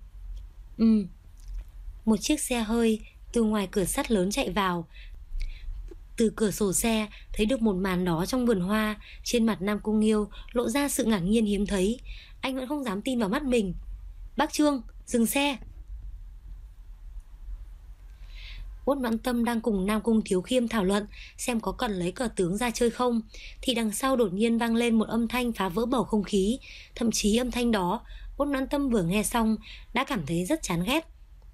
Một chiếc xe hơi từ ngoài cửa sắt lớn chạy vào. Từ cửa sổ xe thấy được một màn đó trong vườn hoa. Trên mặt Nam Cung Nghiêu lộ ra sự ngạc nhiên hiếm thấy. Anh vẫn không dám tin vào mắt mình. Bác Trương, dừng xe. Uất Noãn Tâm đang cùng Nam Cung Thiếu Khiêm thảo luận xem có cần lấy cờ tướng ra chơi không, thì đằng sau đột nhiên vang lên một âm thanh phá vỡ bầu không khí. Thậm chí âm thanh đó Uất Noãn Tâm vừa nghe xong đã cảm thấy rất chán ghét.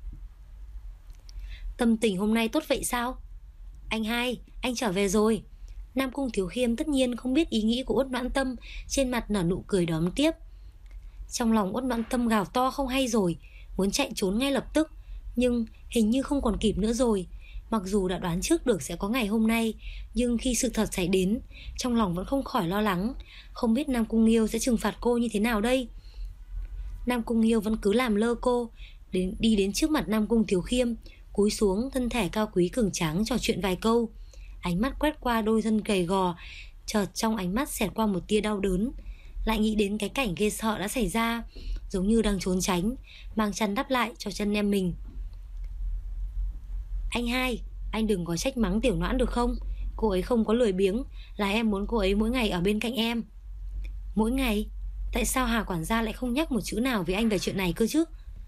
Tâm tình hôm nay tốt vậy sao? Anh hai, anh trở về rồi. Nam Cung Thiếu Khiêm tất nhiên không biết ý nghĩ của Uất Noãn Tâm, trên mặt nở nụ cười đón tiếp. Trong lòng Uất Noãn Tâm gào to không hay rồi, muốn chạy trốn ngay lập tức, nhưng hình như không còn kịp nữa rồi. Mặc dù đã đoán trước được sẽ có ngày hôm nay, nhưng khi sự thật xảy đến, trong lòng vẫn không khỏi lo lắng. Không biết Nam Cung Nghiêu sẽ trừng phạt cô như thế nào đây. Nam Cung Nghiêu vẫn cứ làm lơ cô, đi đến trước mặt Nam Cung Thiếu Khiêm, cúi xuống, thân thể cao quý cường tráng trò chuyện vài câu. Ánh mắt quét qua đôi thân gầy gò, chợt trong ánh mắt xẹt qua một tia đau đớn. Lại nghĩ đến cái cảnh ghê sợ đã xảy ra, giống như đang trốn tránh, mang chăn đắp lại cho chân em mình. Anh hai, anh đừng có trách mắng Tiểu Noãn được không? Cô ấy không có lười biếng, là em muốn cô ấy mỗi ngày ở bên cạnh em. Mỗi ngày? Tại sao Hà quản gia lại không nhắc một chữ nào với anh về chuyện này cơ chứ?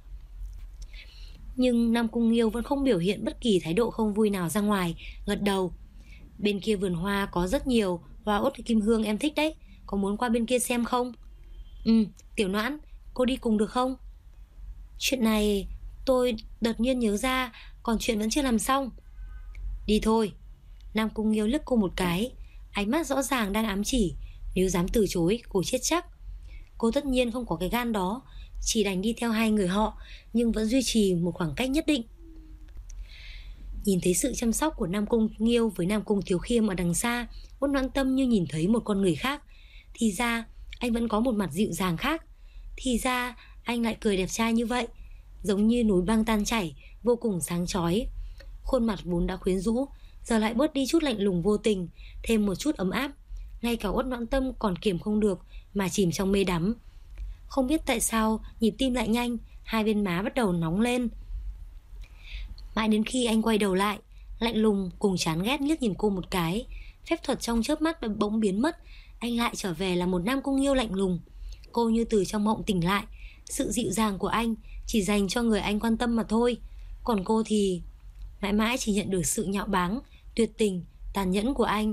Nhưng Nam Cung Nghiêu vẫn không biểu hiện bất kỳ thái độ không vui nào ra ngoài, gật đầu. Bên kia vườn hoa có rất nhiều hoa ốt kim hương em thích đấy, có muốn qua bên kia xem không? Tiểu Noãn, cô đi cùng được không? Chuyện này tôi đột nhiên nhớ ra, còn chuyện vẫn chưa làm xong. Đi thôi. Nam Cung Nghiêu liếc cô một cái, ánh mắt rõ ràng đang ám chỉ nếu dám từ chối cô chết chắc. Cô tất nhiên không có cái gan đó, chỉ đành đi theo hai người họ, nhưng vẫn duy trì một khoảng cách nhất định. Nhìn thấy sự chăm sóc của Nam Cung Nghiêu với Nam Cung Thiếu Khiêm ở đằng xa, Uất Noãn Tâm như nhìn thấy một con người khác. Thì ra anh vẫn có một mặt dịu dàng khác. Thì ra anh lại cười đẹp trai như vậy, giống như núi băng tan chảy, vô cùng sáng chói. Khuôn mặt vốn đã quyến rũ, giờ lại bớt đi chút lạnh lùng vô tình, thêm một chút ấm áp. Ngay cả Uất Noãn Tâm còn kiềm không được mà chìm trong mê đắm. Không biết tại sao nhịp tim lại nhanh, hai bên má bắt đầu nóng lên. Mãi đến khi anh quay đầu lại, lạnh lùng cùng chán ghét liếc nhìn cô một cái, phép thuật trong chớp mắt bỗng biến mất. Anh lại trở về là một Nam Cung Nghiêu lạnh lùng. Cô như từ trong mộng tỉnh lại. Sự dịu dàng của anh chỉ dành cho người anh quan tâm mà thôi. Còn cô thì mãi mãi chỉ nhận được sự nhạo báng, tuyệt tình, tàn nhẫn của anh.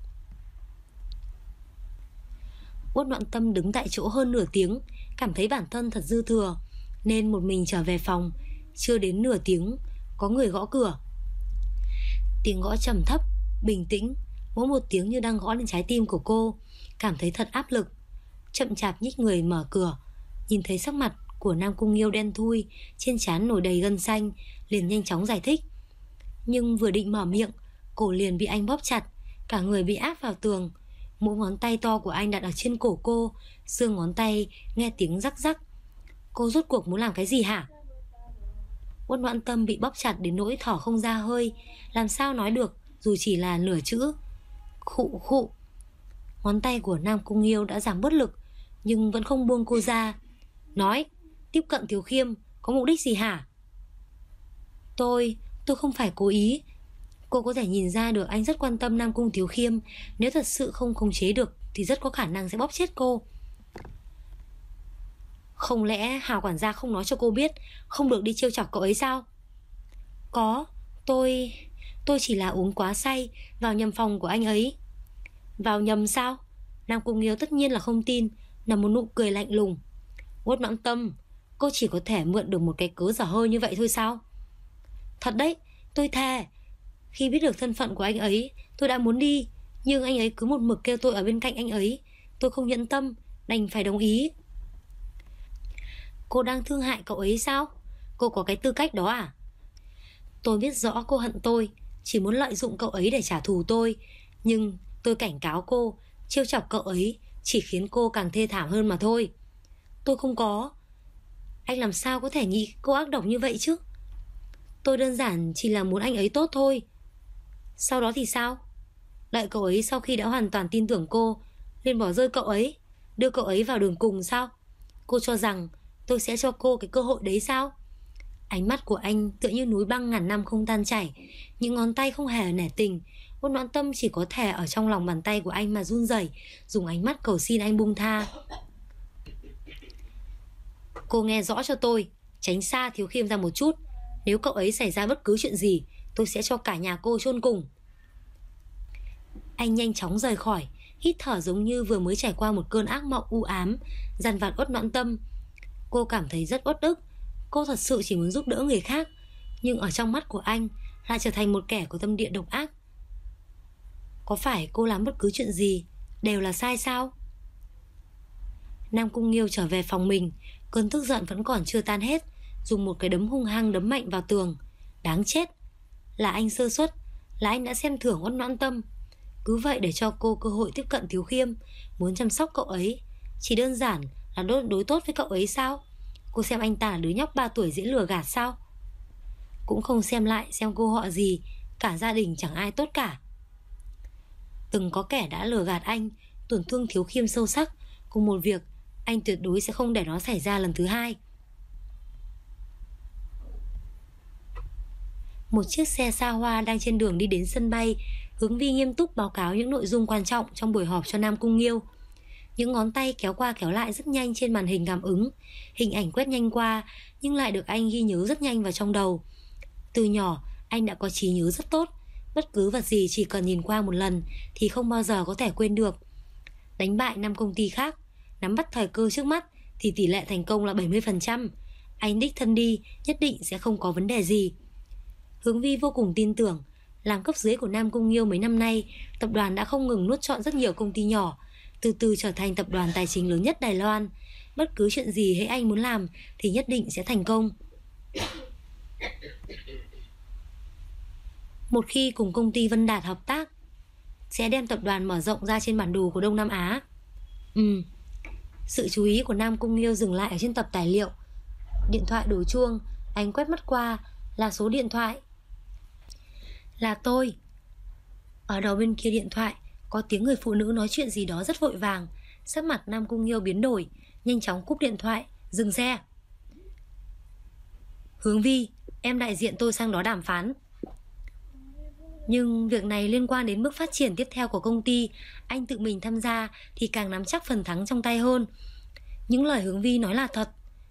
Uất Noãn Tâm đứng tại chỗ hơn nửa tiếng, cảm thấy bản thân thật dư thừa, nên một mình trở về phòng. Chưa đến nửa tiếng, có người gõ cửa. Tiếng gõ trầm thấp, bình tĩnh, mỗi một tiếng như đang gõ lên trái tim của cô. Cảm thấy thật áp lực. Chậm chạp nhích người mở cửa, nhìn thấy sắc mặt của Nam Cung Nghiêu đen thui, trên trán nổi đầy gân xanh, liền nhanh chóng giải thích. Nhưng vừa định mở miệng, cổ liền bị anh bóp chặt, cả người bị áp vào tường. Mỗi ngón tay to của anh đặt ở trên cổ cô, xương ngón tay nghe tiếng rắc rắc. Cô rốt cuộc muốn làm cái gì hả? Uất Noãn Tâm bị bóp chặt đến nỗi thở không ra hơi, làm sao nói được dù chỉ là nửa chữ. Khụ khụ. Ngón tay của Nam Cung Nghiêu đã giảm bớt lực, nhưng vẫn không buông cô ra. Nói, tiếp cận Thiếu Khiêm có mục đích gì hả? Tôi không phải cố ý. Cô có thể nhìn ra được anh rất quan tâm Nam Cung Thiếu Khiêm. Nếu thật sự không khống chế được thì rất có khả năng sẽ bóp chết cô. Không lẽ Hào quản gia không nói cho cô biết không được đi trêu chọc cậu ấy sao? Có, tôi Tôi chỉ là uống quá say, vào nhầm phòng của anh ấy. Vào nhầm sao? Nam Cung Nghiêu tất nhiên là không tin, là một nụ cười lạnh lùng. Uất Noãn Tâm, cô chỉ có thể mượn được một cái cớ dở hơi như vậy thôi sao? Thật đấy, tôi thề. Khi biết được thân phận của anh ấy, tôi đã muốn đi, nhưng anh ấy cứ một mực kêu tôi ở bên cạnh anh ấy. Tôi không nhẫn tâm, đành phải đồng ý. Cô đang thương hại cậu ấy sao? Cô có cái tư cách đó à? Tôi biết rõ cô hận tôi, chỉ muốn lợi dụng cậu ấy để trả thù tôi. Nhưng tôi cảnh cáo cô, trêu chọc cậu ấy chỉ khiến cô càng thê thảm hơn mà thôi. Tôi không có. Anh làm sao có thể nghĩ cô ác độc như vậy chứ? Tôi đơn giản chỉ là muốn anh ấy tốt thôi. Sau đó thì sao? Đợi cậu ấy sau khi đã hoàn toàn tin tưởng cô, liền bỏ rơi cậu ấy, đưa cậu ấy vào đường cùng sao? Cô cho rằng tôi sẽ cho cô cái cơ hội đấy sao? Ánh mắt của anh tựa như núi băng ngàn năm không tan chảy, những ngón tay không hề nể tình. Uất Noãn Tâm chỉ có thể ở trong lòng bàn tay của anh mà run rẩy, dùng ánh mắt cầu xin anh buông tha. Cô nghe rõ cho tôi, tránh xa Thiếu Khiêm ra một chút. Nếu cậu ấy xảy ra bất cứ chuyện gì, tôi sẽ cho cả nhà cô chôn cùng. Anh nhanh chóng rời khỏi, hít thở giống như vừa mới trải qua một cơn ác mộng u ám, dằn vặt Uất Noãn Tâm. Cô cảm thấy rất uất ức. Cô thật sự chỉ muốn giúp đỡ người khác, nhưng ở trong mắt của anh lại trở thành một kẻ có tâm địa độc ác. Có phải cô làm bất cứ chuyện gì đều là sai sao? Nam Cung Nghiêu trở về phòng mình, cơn tức giận vẫn còn chưa tan hết, dùng một cái đấm hung hăng đấm mạnh vào tường. Đáng chết, là anh sơ suất, là anh đã xem thường Uất Noãn Tâm. Cứ vậy để cho cô cơ hội tiếp cận Thiếu Khiêm, muốn chăm sóc cậu ấy, chỉ đơn giản là đối tốt với cậu ấy sao? Cô xem anh ta là đứa nhóc 3 tuổi dễ lừa gạt sao? Cũng không xem lại xem cô họ gì, cả gia đình chẳng ai tốt cả. Từng có kẻ đã lừa gạt anh, tổn thương Thiếu Khiêm sâu sắc, cùng một việc anh tuyệt đối sẽ không để nó xảy ra lần thứ hai. Một chiếc xe xa hoa đang trên đường đi đến sân bay. Hướng Vi nghiêm túc báo cáo những nội dung quan trọng trong buổi họp cho Nam Cung Nghiêu. Những ngón tay kéo qua kéo lại rất nhanh trên màn hình cảm ứng. Hình ảnh quét nhanh qua, nhưng lại được anh ghi nhớ rất nhanh vào trong đầu. Từ nhỏ, anh đã có trí nhớ rất tốt. Bất cứ vật gì chỉ cần nhìn qua một lần thì không bao giờ có thể quên được. Đánh bại 5 công ty khác, nắm bắt thời cơ trước mắt thì tỷ lệ thành công là 70%. Anh đích thân đi nhất định sẽ không có vấn đề gì. Hướng Vi vô cùng tin tưởng. Làm cấp dưới của Nam Cung Nghiêu mấy năm nay, tập đoàn đã không ngừng nuốt trọn rất nhiều công ty nhỏ, từ từ trở thành tập đoàn tài chính lớn nhất Đài Loan. Bất cứ chuyện gì hễ anh muốn làm thì nhất định sẽ thành công. Một khi cùng công ty Vân Đạt hợp tác, sẽ đem tập đoàn mở rộng ra trên bản đồ của Đông Nam Á. Sự chú ý của Nam Cung Nghiêu dừng lại ở trên tập tài liệu. Điện thoại đổ chuông, anh quét mắt qua, là số điện thoại. Là tôi. Ở đầu bên kia điện thoại có tiếng người phụ nữ nói chuyện gì đó rất vội vàng. Sắc mặt Nam Cung Nghiêu biến đổi, nhanh chóng cúp điện thoại, dừng xe. Hướng Vi, em đại diện tôi sang đó đàm phán. Nhưng việc này liên quan đến bước phát triển tiếp theo của công ty, anh tự mình tham gia thì càng nắm chắc phần thắng trong tay hơn. Những lời Hướng Vi nói là thật,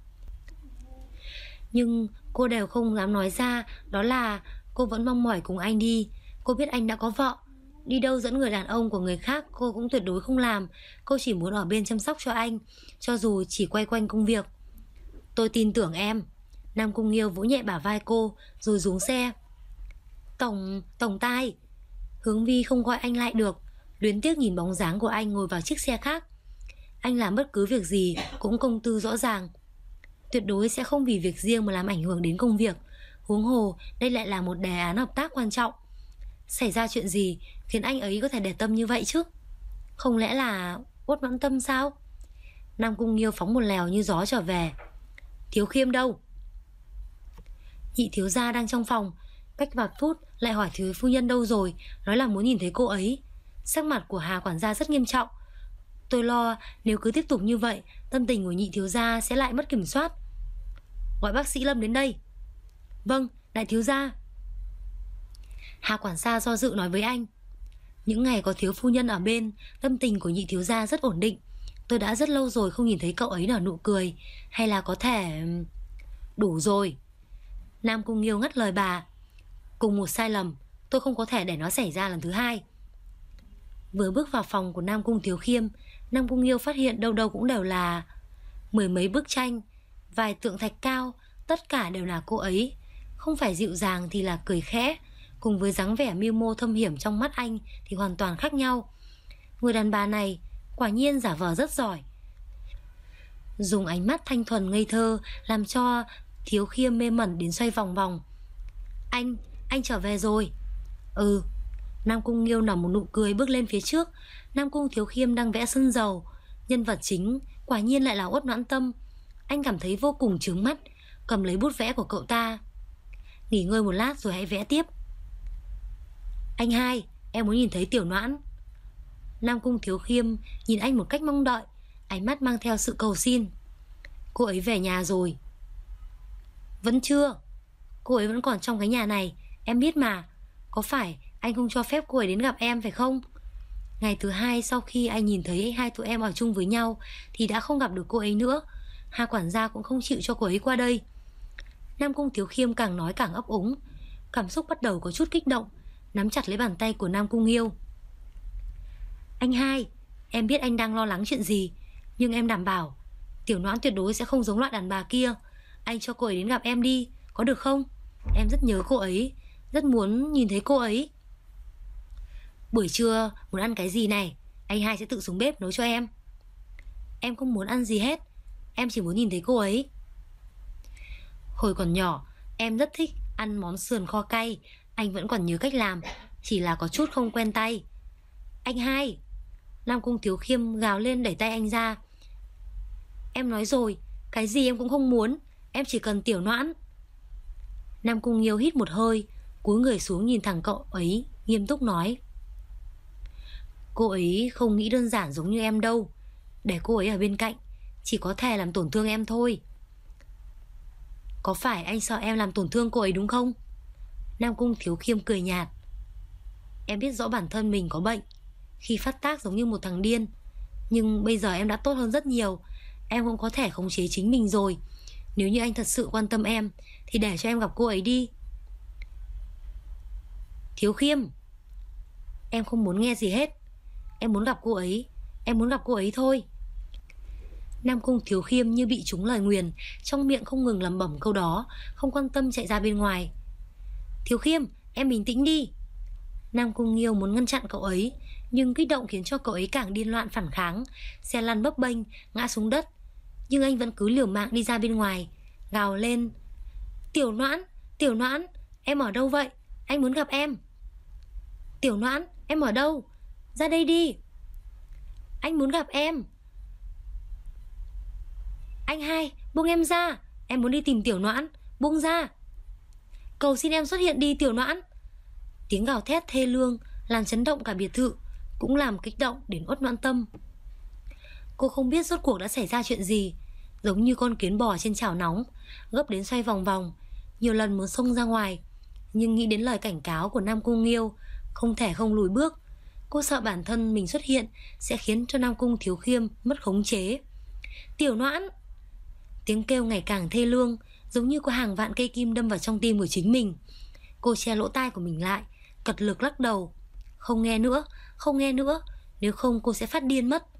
nhưng cô đều không dám nói ra. Đó là cô vẫn mong mỏi cùng anh đi. Cô biết anh đã có vợ, đi đâu dẫn người đàn ông của người khác cô cũng tuyệt đối không làm. Cô chỉ muốn ở bên chăm sóc cho anh, cho dù chỉ quay quanh công việc. Tôi tin tưởng em. Nam Cung Nghiêu vỗ nhẹ bả vai cô rồi xuống xe. Tổng tài. Hướng Vi không gọi anh lại được, luyến tiếc nhìn bóng dáng của anh ngồi vào chiếc xe khác. Anh làm bất cứ việc gì cũng công tư rõ ràng, tuyệt đối sẽ không vì việc riêng mà làm ảnh hưởng đến công việc. Huống hồ đây lại là một đề án hợp tác quan trọng. Xảy ra chuyện gì khiến anh ấy có thể để tâm như vậy chứ? Không lẽ là Uất Noãn Tâm sao? Nam Cung Nghiêu phóng một lèo như gió trở về. Thiếu Khiêm đâu? Nhị thiếu gia đang trong phòng. Cách vài phút lại hỏi thiếu phu nhân đâu rồi, nói là muốn nhìn thấy cô ấy. Sắc mặt của Hà quản gia rất nghiêm trọng. Tôi lo nếu cứ tiếp tục như vậy, tâm tình của nhị thiếu gia sẽ lại mất kiểm soát. Gọi bác sĩ Lâm đến đây. Vâng, đại thiếu gia. Hà quản gia do dự nói với anh. Những ngày có thiếu phu nhân ở bên, tâm tình của nhị thiếu gia rất ổn định. Tôi đã rất lâu rồi không nhìn thấy cậu ấy nở nụ cười. Hay là có thể... Đủ rồi. Nam Cung Nghiêu ngắt lời bà. Cùng một sai lầm, tôi không có thể để nó xảy ra lần thứ hai. Vừa bước vào phòng của Nam Cung Thiếu Khiêm, Nam Cung Nghiêu phát hiện đâu đâu cũng đều là mười mấy bức tranh, vài tượng thạch cao, tất cả đều là cô ấy. Không phải dịu dàng thì là cười khẽ, cùng với dáng vẻ mưu mô thâm hiểm trong mắt anh thì hoàn toàn khác nhau. Người đàn bà này quả nhiên giả vờ rất giỏi, dùng ánh mắt thanh thuần ngây thơ làm cho Thiếu Khiêm mê mẩn đến xoay vòng vòng. Anh trở về rồi. Ừ. Nam Cung Nghiêu nở một nụ cười bước lên phía trước. Nam Cung Thiếu Khiêm đang vẽ sơn dầu, nhân vật chính quả nhiên lại là Uất Noãn Tâm. Anh cảm thấy vô cùng chướng mắt, cầm lấy bút vẽ của cậu ta. Nghỉ ngơi một lát rồi hãy vẽ tiếp. Anh hai, em muốn nhìn thấy Tiểu Noãn. Nam Cung Thiếu Khiêm nhìn anh một cách mong đợi, ánh mắt mang theo sự cầu xin. Cô ấy về nhà rồi. Vẫn chưa. Cô ấy vẫn còn trong cái nhà này, em biết mà. Có phải anh không cho phép cô ấy đến gặp em phải không? Ngày thứ hai sau khi anh nhìn thấy hai tụi em ở chung với nhau thì đã không gặp được cô ấy nữa. Hà quản gia cũng không chịu cho cô ấy qua đây. Nam Cung Thiếu Khiêm càng nói càng ấp úng, cảm xúc bắt đầu có chút kích động, nắm chặt lấy bàn tay của Nam Cung Nghiêu. Anh hai, em biết anh đang lo lắng chuyện gì, nhưng em đảm bảo Tiểu Noãn tuyệt đối sẽ không giống loại đàn bà kia. Anh cho cô ấy đến gặp em đi, có được không? Em rất nhớ cô ấy, rất muốn nhìn thấy cô ấy. Buổi trưa muốn ăn cái gì này? Anh hai sẽ tự xuống bếp nấu cho em. Em không muốn ăn gì hết, em chỉ muốn nhìn thấy cô ấy. Hồi còn nhỏ em rất thích ăn món sườn kho cay, anh vẫn còn nhớ cách làm, chỉ là có chút không quen tay. Anh hai. Nam Cung Thiếu Khiêm gào lên đẩy tay anh ra. Em nói rồi, cái gì em cũng không muốn, em chỉ cần Tiểu Noãn. Nam Cung Nghiêu hít một hơi, cúi người xuống nhìn thẳng cậu ấy, nghiêm túc nói. Cô ấy không nghĩ đơn giản giống như em đâu. Để cô ấy ở bên cạnh chỉ có thể làm tổn thương em thôi. Có phải anh sợ em làm tổn thương cô ấy đúng không? Nam Cung Thiếu Khiêm cười nhạt. Em biết rõ bản thân mình có bệnh, khi phát tác giống như một thằng điên, nhưng bây giờ em đã tốt hơn rất nhiều. Em cũng có thể khống chế chính mình rồi. Nếu như anh thật sự quan tâm em thì để cho em gặp cô ấy đi. Thiếu Khiêm, em không muốn nghe gì hết. Em muốn gặp cô ấy, em muốn gặp cô ấy thôi. Nam Cung Thiếu Khiêm như bị trúng lời nguyền, trong miệng không ngừng lẩm bẩm câu đó, không quan tâm chạy ra bên ngoài. Thiếu Khiêm, em bình tĩnh đi. Nam Cung Nghiêu muốn ngăn chặn cậu ấy, nhưng kích động khiến cho cậu ấy càng điên loạn phản kháng, xe lăn bấp bênh, ngã xuống đất. Nhưng anh vẫn cứ liều mạng đi ra bên ngoài, gào lên. Tiểu Noãn, em ở đâu vậy? Anh muốn gặp em. Tiểu Noãn, em ở đâu? Ra đây đi. Anh muốn gặp em. Anh hai, buông em ra. Em muốn đi tìm Tiểu Noãn, buông ra. Cầu xin em xuất hiện đi Tiểu Noãn. Tiếng gào thét thê lương làm chấn động cả biệt thự, cũng làm kích động đến Uất Noãn Tâm. Cô không biết rốt cuộc đã xảy ra chuyện gì, giống như con kiến bò trên chảo nóng, gấp đến xoay vòng vòng, nhiều lần muốn xông ra ngoài, nhưng nghĩ đến lời cảnh cáo của Nam Cung Nghiêu, không thể không lùi bước. Cô sợ bản thân mình xuất hiện sẽ khiến cho Nam Cung Thiếu Khiêm mất khống chế. Tiểu Noãn. Tiếng kêu ngày càng thê lương, giống như có hàng vạn cây kim đâm vào trong tim của chính mình. Cô che lỗ tai của mình lại, cật lực lắc đầu. Không nghe nữa, không nghe nữa, nếu không cô sẽ phát điên mất.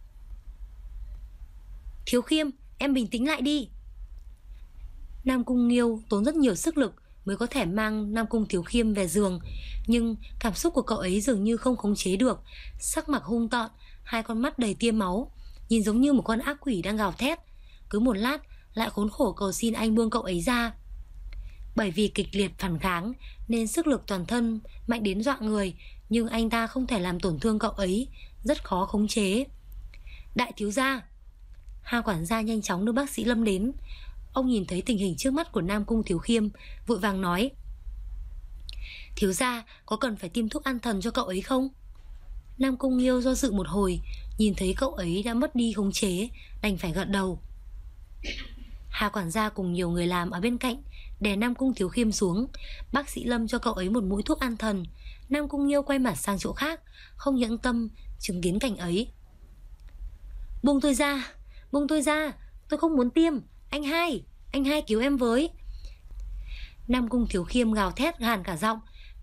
Thiếu Khiêm, em bình tĩnh lại đi. Nam Cung Nghiêu tốn rất nhiều sức lực mới có thể mang Nam Cung Thiếu Khiêm về giường, nhưng cảm xúc của cậu ấy dường như không khống chế được, sắc mặt hung tợn, hai con mắt đầy tia máu, nhìn giống như một con ác quỷ đang gào thét. Cứ một lát lại khốn khổ cầu xin anh buông cậu ấy ra. Bởi vì kịch liệt phản kháng nên sức lực toàn thân mạnh đến dọa người, nhưng anh ta không thể làm tổn thương cậu ấy, rất khó khống chế. Đại thiếu gia. Hà quản gia nhanh chóng đưa bác sĩ Lâm đến. Ông nhìn thấy tình hình trước mắt của Nam Cung Thiếu Khiêm, vội vàng nói. Thiếu gia, có cần phải tiêm thuốc an thần cho cậu ấy không? Nam Cung Nghiêu do dự một hồi, nhìn thấy cậu ấy đã mất đi khống chế, đành phải gật đầu. Hà quản gia cùng nhiều người làm ở bên cạnh đè Nam Cung Thiếu Khiêm xuống. Bác sĩ Lâm cho cậu ấy một mũi thuốc an thần. Nam Cung Nghiêu quay mặt sang chỗ khác, không nhẫn tâm chứng kiến cảnh ấy. Buông tôi ra, buông tôi ra, tôi không muốn tiêm. Anh hai cứu em với. Nam Cung Thiếu Khiêm gào thét gàn cả giọng,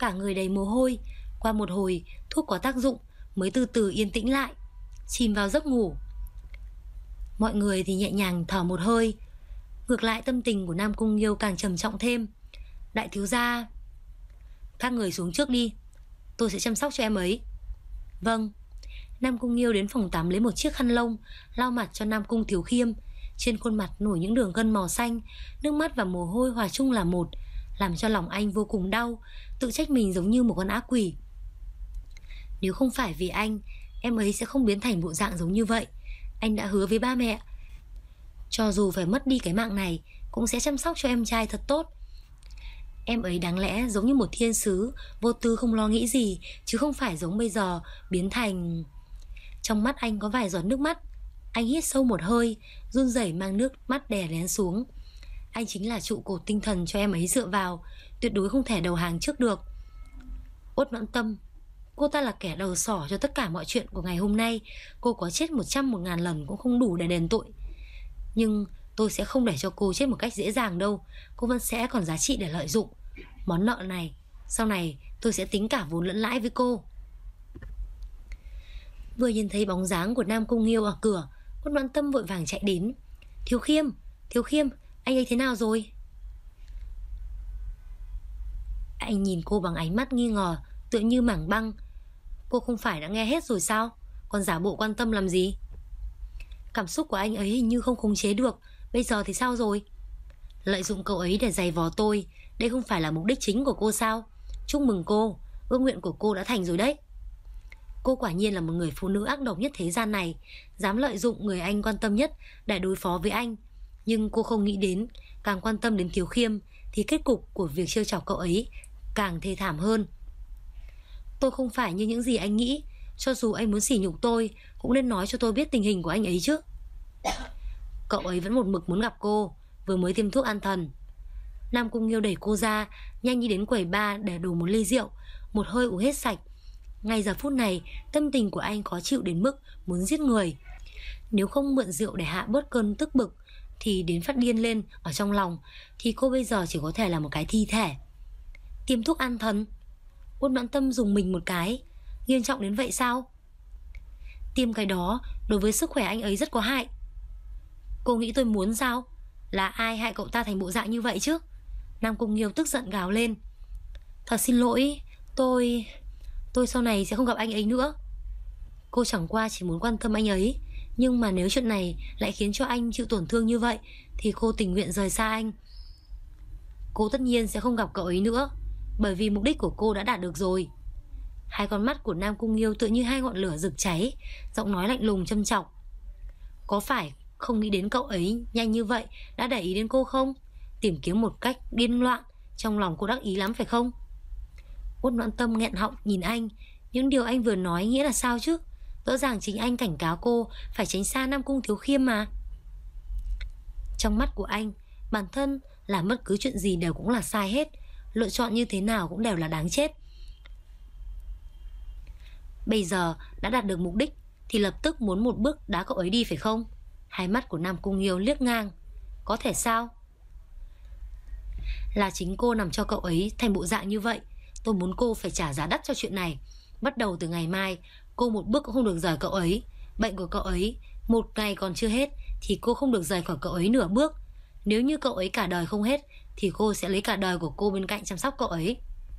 cả người đầy mồ hôi. Qua một hồi, thuốc có tác dụng mới từ từ yên tĩnh lại, chìm vào giấc ngủ. Mọi người thì nhẹ nhàng thở một hơi. Ngược lại tâm tình của Nam Cung Nghiêu càng trầm trọng thêm. Đại thiếu gia, các người xuống trước đi, tôi sẽ chăm sóc cho em ấy. Vâng. Nam Cung Nghiêu đến phòng tắm lấy một chiếc khăn lông, lau mặt cho Nam Cung Thiếu Khiêm. Trên khuôn mặt nổi những đường gân màu xanh, nước mắt và mồ hôi hòa chung là một, làm cho lòng anh vô cùng đau, tự trách mình giống như một con ác quỷ. Nếu không phải vì anh, em ấy sẽ không biến thành bộ dạng giống như vậy. Anh đã hứa với ba mẹ, cho dù phải mất đi cái mạng này, cũng sẽ chăm sóc cho em trai thật tốt. Em ấy đáng lẽ giống như một thiên sứ, vô tư không lo nghĩ gì, chứ không phải giống bây giờ biến thành... Trong mắt anh có vài giọt nước mắt. Anh hít sâu một hơi, run rẩy mang nước mắt đè lén xuống. Anh chính là trụ cột tinh thần cho em ấy dựa vào, tuyệt đối không thể đầu hàng trước được. Uất Noãn Tâm, cô ta là kẻ đầu sỏ cho tất cả mọi chuyện của ngày hôm nay. Cô có chết 100 1.000 lần cũng không đủ để đền tội. Nhưng tôi sẽ không để cho cô chết một cách dễ dàng đâu. Cô vẫn sẽ còn giá trị để lợi dụng. Món nợ này, sau này tôi sẽ tính cả vốn lẫn lãi với cô. Vừa nhìn thấy bóng dáng của Nam Cung Nghiêu ở cửa, Uất Noãn Tâm vội vàng chạy đến. Thiếu Khiêm, anh ấy thế nào rồi? Anh nhìn cô bằng ánh mắt nghi ngờ, tựa như mảng băng. Cô không phải đã nghe hết rồi sao? Còn giả bộ quan tâm làm gì? Cảm xúc của anh ấy hình như không khống chế được. Bây giờ thì sao rồi? Lợi dụng cậu ấy để giày vò tôi, đây không phải là mục đích chính của cô sao? Chúc mừng cô, ước nguyện của cô đã thành rồi đấy. Cô quả nhiên là một người phụ nữ ác độc nhất thế gian này, dám lợi dụng người anh quan tâm nhất để đối phó với anh. Nhưng cô không nghĩ đến, càng quan tâm đến Thiếu Khiêm thì kết cục của việc trêu chọc cậu ấy càng thê thảm hơn. Tôi không phải như những gì anh nghĩ. Cho dù anh muốn sỉ nhục tôi, cũng nên nói cho tôi biết tình hình của anh ấy chứ. Cậu ấy vẫn một mực muốn gặp cô, vừa mới tiêm thuốc an thần. Nam Cung Nghiêu đẩy cô ra, nhanh đi đến quầy bar để đổ một ly rượu, một hơi uống hết sạch. Ngay giờ phút này, tâm tình của anh khó chịu đến mức muốn giết người. Nếu không mượn rượu để hạ bớt cơn tức bực thì đến phát điên lên ở trong lòng, thì cô bây giờ chỉ có thể là một cái thi thể. Tiêm thuốc an thần? Uất Noãn Tâm dùng mình một cái. Nghiêm trọng đến vậy sao? Tiêm cái đó đối với sức khỏe anh ấy rất có hại. Cô nghĩ tôi muốn sao? Là ai hại cậu ta thành bộ dạng như vậy chứ? Nam Cung Nghiêu tức giận gào lên. Thật xin lỗi, tôi sau này sẽ không gặp anh ấy nữa. Cô chẳng qua chỉ muốn quan tâm anh ấy, nhưng mà nếu chuyện này lại khiến cho anh chịu tổn thương như vậy thì cô tình nguyện rời xa anh. Cô tất nhiên sẽ không gặp cậu ấy nữa, bởi vì mục đích của cô đã đạt được rồi. Hai con mắt của Nam Cung Nghiêu tựa như hai ngọn lửa rực cháy, giọng nói lạnh lùng châm chọc. Có phải không nghĩ đến cậu ấy nhanh như vậy đã để ý đến cô không? Tìm kiếm một cách điên loạn, trong lòng cô đắc ý lắm phải không? Uất Noãn Tâm nghẹn họng nhìn anh. Những điều anh vừa nói nghĩa là sao chứ? Rõ ràng chính anh cảnh cáo cô phải tránh xa Nam Cung Thiếu Khiêm mà. Trong mắt của anh, bản thân làm bất cứ chuyện gì đều cũng là sai hết, lựa chọn như thế nào cũng đều là đáng chết. Bây giờ đã đạt được mục đích thì lập tức muốn một bước đá cậu ấy đi phải không? Hai mắt của Nam Cung Nghiêu liếc ngang. Có thể sao? Là chính cô làm cho cậu ấy thành bộ dạng như vậy. Tôi muốn cô phải trả giá đắt cho chuyện này. Bắt đầu từ ngày mai, cô một bước cũng không được rời cậu ấy. Bệnh của cậu ấy một ngày còn chưa hết thì cô không được rời khỏi cậu ấy nửa bước. Nếu như cậu ấy cả đời không hết thì cô sẽ lấy cả đời của cô bên cạnh chăm sóc cậu ấy.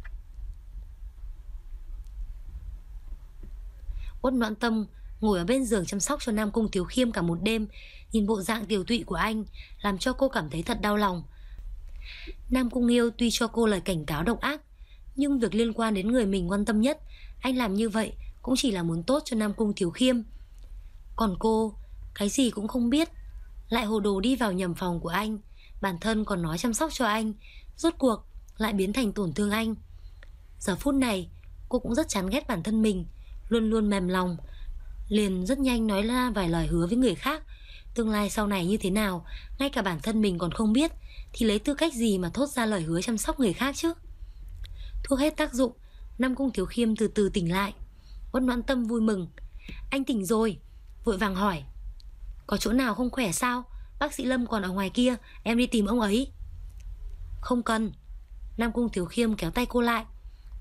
Uất Noãn Tâm ngồi ở bên giường chăm sóc cho Nam Cung Thiếu Khiêm cả một đêm. Nhìn bộ dạng tiều tụy của anh làm cho cô cảm thấy thật đau lòng. Nam Cung Nghiêu tuy cho cô lời cảnh cáo độc ác, nhưng việc liên quan đến người mình quan tâm nhất, anh làm như vậy cũng chỉ là muốn tốt cho Nam Cung Thiếu Khiêm. Còn cô, cái gì cũng không biết, lại hồ đồ đi vào nhầm phòng của anh. Bản thân còn nói chăm sóc cho anh, rốt cuộc lại biến thành tổn thương anh. Giờ phút này cô cũng rất chán ghét bản thân mình, luôn luôn mềm lòng, liền rất nhanh nói ra vài lời hứa với người khác. Tương lai sau này như thế nào, ngay cả bản thân mình còn không biết, thì lấy tư cách gì mà thốt ra lời hứa chăm sóc người khác chứ? Thuốc hết tác dụng, Nam Cung Thiếu Khiêm từ từ tỉnh lại. Uất Noãn Tâm vui mừng. Anh tỉnh rồi, vội vàng hỏi. Có chỗ nào không khỏe sao? Bác sĩ Lâm còn ở ngoài kia, em đi tìm ông ấy. Không cần. Nam Cung Thiếu Khiêm kéo tay cô lại.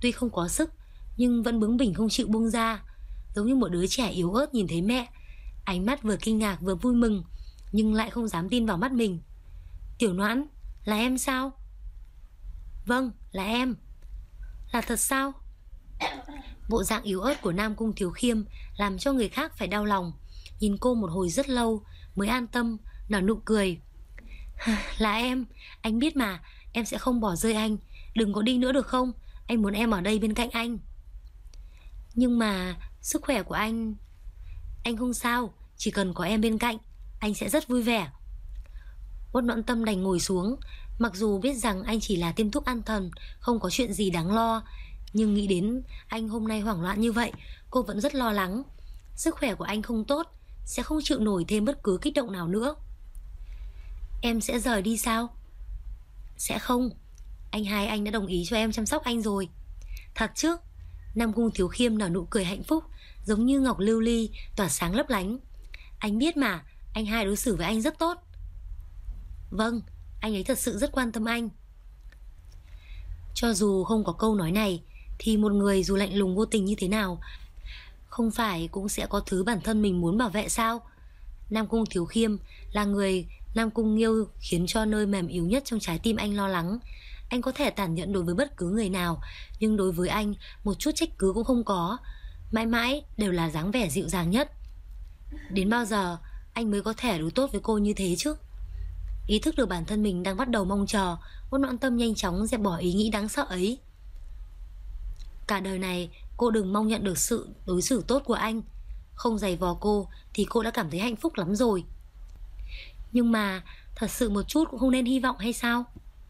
tuy không có sức nhưng vẫn bướng bỉnh không chịu buông ra, giống như một đứa trẻ yếu ớt nhìn thấy mẹ. Ánh mắt vừa kinh ngạc vừa vui mừng, nhưng lại không dám tin vào mắt mình. Tiểu Noãn, là em sao? Vâng, là em. Là thật sao? Bộ dạng yếu ớt của Nam Cung Thiếu Khiêm làm cho người khác phải đau lòng. Nhìn cô một hồi rất lâu mới an tâm, nở nụ cười. Là em, anh biết mà, em sẽ không bỏ rơi anh. Đừng có đi nữa được không? Anh muốn em ở đây bên cạnh anh. Nhưng mà sức khỏe của anh không sao, chỉ cần có em bên cạnh anh sẽ rất vui vẻ. Uất Noãn Tâm đành ngồi xuống. Mặc dù biết rằng anh chỉ là tiêm thuốc an thần, không có chuyện gì đáng lo, nhưng nghĩ đến anh hôm nay hoảng loạn như vậy, cô vẫn rất lo lắng. Sức khỏe của anh không tốt, sẽ không chịu nổi thêm bất cứ kích động nào nữa. Em sẽ rời đi sao? Sẽ không, anh hai anh đã đồng ý cho em chăm sóc anh rồi. Thật chứ? Nam Cung Thiếu Khiêm nở nụ cười hạnh phúc, giống như ngọc lưu ly tỏa sáng lấp lánh. Anh biết mà, anh hai đối xử với anh rất tốt. Vâng, anh ấy thật sự rất quan tâm anh. Cho dù không có câu nói này, thì một người dù lạnh lùng vô tình như thế nào, không phải cũng sẽ có thứ bản thân mình muốn bảo vệ sao? Nam Cung Thiếu Khiêm là người Nam Cung Nghiêu khiến cho nơi mềm yếu nhất trong trái tim anh lo lắng. Anh có thể tàn nhẫn đối với bất cứ người nào, nhưng đối với anh một chút trách cứ cũng không có. Mãi mãi đều là dáng vẻ dịu dàng nhất. Đến bao giờ anh mới có thể đối tốt với cô như thế chứ? Ý thức được bản thân mình đang bắt đầu mong chờ, Uất Noãn Tâm nhanh chóng dẹp bỏ ý nghĩ đáng sợ ấy. Cả đời này cô đừng mong nhận được sự đối xử tốt của anh. Không giày vò cô thì cô đã cảm thấy hạnh phúc lắm rồi. Nhưng mà thật sự một chút cũng không nên hy vọng hay sao?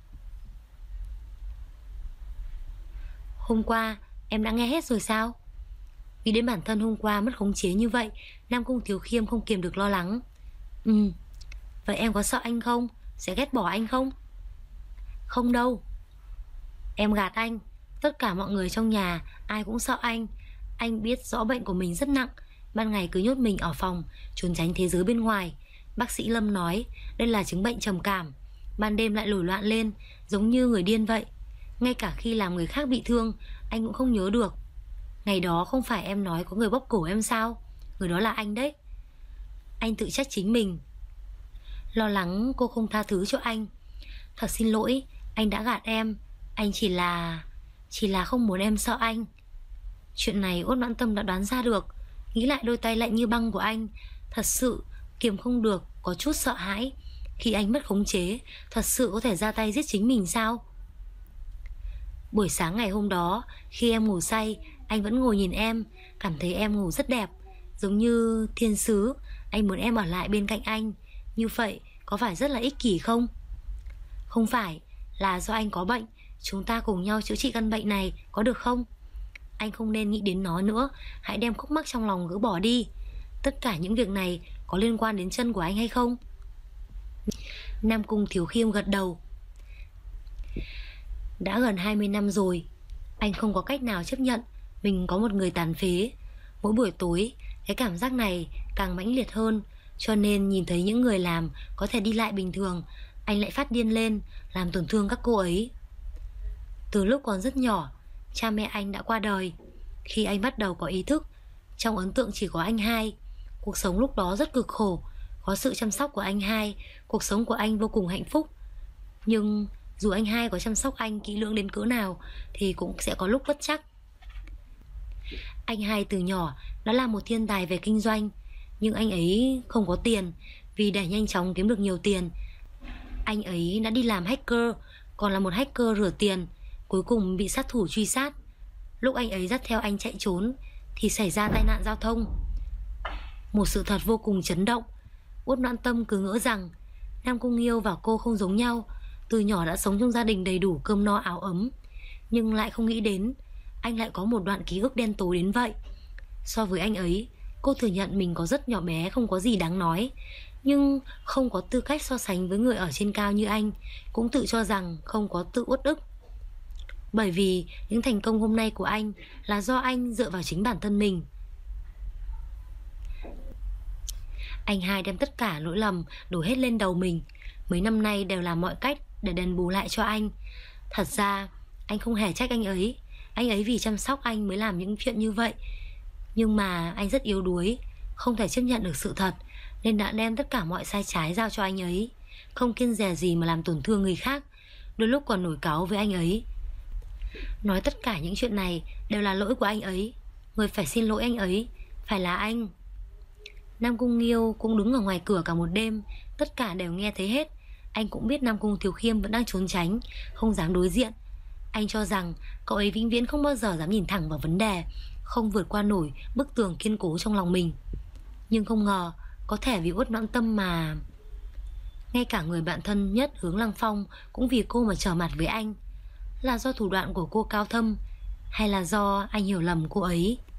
Hôm qua em đã nghe hết rồi sao? Nghĩ đến bản thân hôm qua mất khống chế như vậy, Nam Cung Thiếu Khiêm không kiềm được lo lắng. Vậy em có sợ anh không? Sẽ ghét bỏ anh không? Không đâu. Em gạt anh. Tất cả mọi người trong nhà ai cũng sợ anh. Anh biết rõ bệnh của mình rất nặng, ban ngày cứ nhốt mình ở phòng, trốn tránh thế giới bên ngoài. Bác sĩ Lâm nói đây là chứng bệnh trầm cảm, ban đêm lại nổi loạn lên, giống như người điên vậy. Ngay cả khi làm người khác bị thương, anh cũng không nhớ được. Ngày đó không phải em nói có người bóp cổ em sao? Người đó là anh đấy. Anh tự trách chính mình, lo lắng cô không tha thứ cho anh. Thật xin lỗi, anh đã gạt em. Anh chỉ là không muốn em sợ anh. Chuyện này Uất Noãn Tâm đã đoán ra được. Nghĩ lại đôi tay lạnh như băng của anh, thật sự kiềm không được, có chút sợ hãi. Khi anh mất khống chế, thật sự có thể ra tay giết chính mình sao? Buổi sáng ngày hôm đó, khi em ngủ say, anh vẫn ngồi nhìn em, cảm thấy em ngủ rất đẹp, giống như thiên sứ. Anh muốn em ở lại bên cạnh anh. Như vậy có phải rất là ích kỷ không? Không phải, là do anh có bệnh, chúng ta cùng nhau chữa trị căn bệnh này, có được không? Anh không nên nghĩ đến nó nữa, hãy đem khúc mắc trong lòng gỡ bỏ đi. Tất cả những việc này có liên quan đến chân của anh hay không? Nam Cung Thiếu Khiêm gật đầu. Đã gần 20 năm rồi, anh không có cách nào chấp nhận mình có một người tàn phế. Mỗi buổi tối, cái cảm giác này càng mãnh liệt hơn. Cho nên nhìn thấy những người làm có thể đi lại bình thường, anh lại phát điên lên, làm tổn thương các cô ấy. Từ lúc còn rất nhỏ, cha mẹ anh đã qua đời. Khi anh bắt đầu có ý thức, trong ấn tượng chỉ có anh hai. Cuộc sống lúc đó rất cực khổ. Có sự chăm sóc của anh hai, cuộc sống của anh vô cùng hạnh phúc. Nhưng dù anh hai có chăm sóc anh kỹ lưỡng đến cỡ nào thì cũng sẽ có lúc bất trắc. Anh hai từ nhỏ đã là một thiên tài về kinh doanh, nhưng anh ấy không có tiền. Vì để nhanh chóng kiếm được nhiều tiền, anh ấy đã đi làm hacker, còn là một hacker rửa tiền. Cuối cùng bị sát thủ truy sát. Lúc anh ấy dắt theo anh chạy trốn thì xảy ra tai nạn giao thông. Một sự thật vô cùng chấn động. Uất Noãn Tâm cứ ngỡ rằng Nam Cung Nghiêu và cô không giống nhau, từ nhỏ đã sống trong gia đình đầy đủ cơm no áo ấm, nhưng lại không nghĩ đến anh lại có một đoạn ký ức đen tối đến vậy. So với anh ấy, cô thừa nhận mình có rất nhỏ bé, không có gì đáng nói, nhưng không có tư cách so sánh với người ở trên cao như anh, cũng tự cho rằng không có tự uất ức. Bởi vì những thành công hôm nay của anh là do anh dựa vào chính bản thân mình. Anh hai đem tất cả lỗi lầm đổ hết lên đầu mình. Mấy năm nay đều làm mọi cách để đền bù lại cho anh. Thật ra anh không hề trách anh ấy. Anh ấy vì chăm sóc anh mới làm những chuyện như vậy. Nhưng mà anh rất yếu đuối, không thể chấp nhận được sự thật, nên đã đem tất cả mọi sai trái giao cho anh ấy, không kiêng dè gì mà làm tổn thương người khác, đôi lúc còn nổi cáu với anh ấy. Nói tất cả những chuyện này đều là lỗi của anh ấy. Người phải xin lỗi anh ấy phải là anh. Nam Cung Nghiêu cũng đứng ở ngoài cửa cả một đêm, tất cả đều nghe thấy hết. Anh cũng biết Nam Cung Thiếu Khiêm vẫn đang trốn tránh, không dám đối diện. Anh cho rằng cậu ấy vĩnh viễn không bao giờ dám nhìn thẳng vào vấn đề, không vượt qua nổi bức tường kiên cố trong lòng mình. Nhưng không ngờ có thể vì uất noãn tâm mà ngay cả người bạn thân nhất Hướng Lăng Phong cũng vì cô mà trở mặt với anh. Là do thủ đoạn của cô cao thâm, hay là do anh hiểu lầm cô ấy?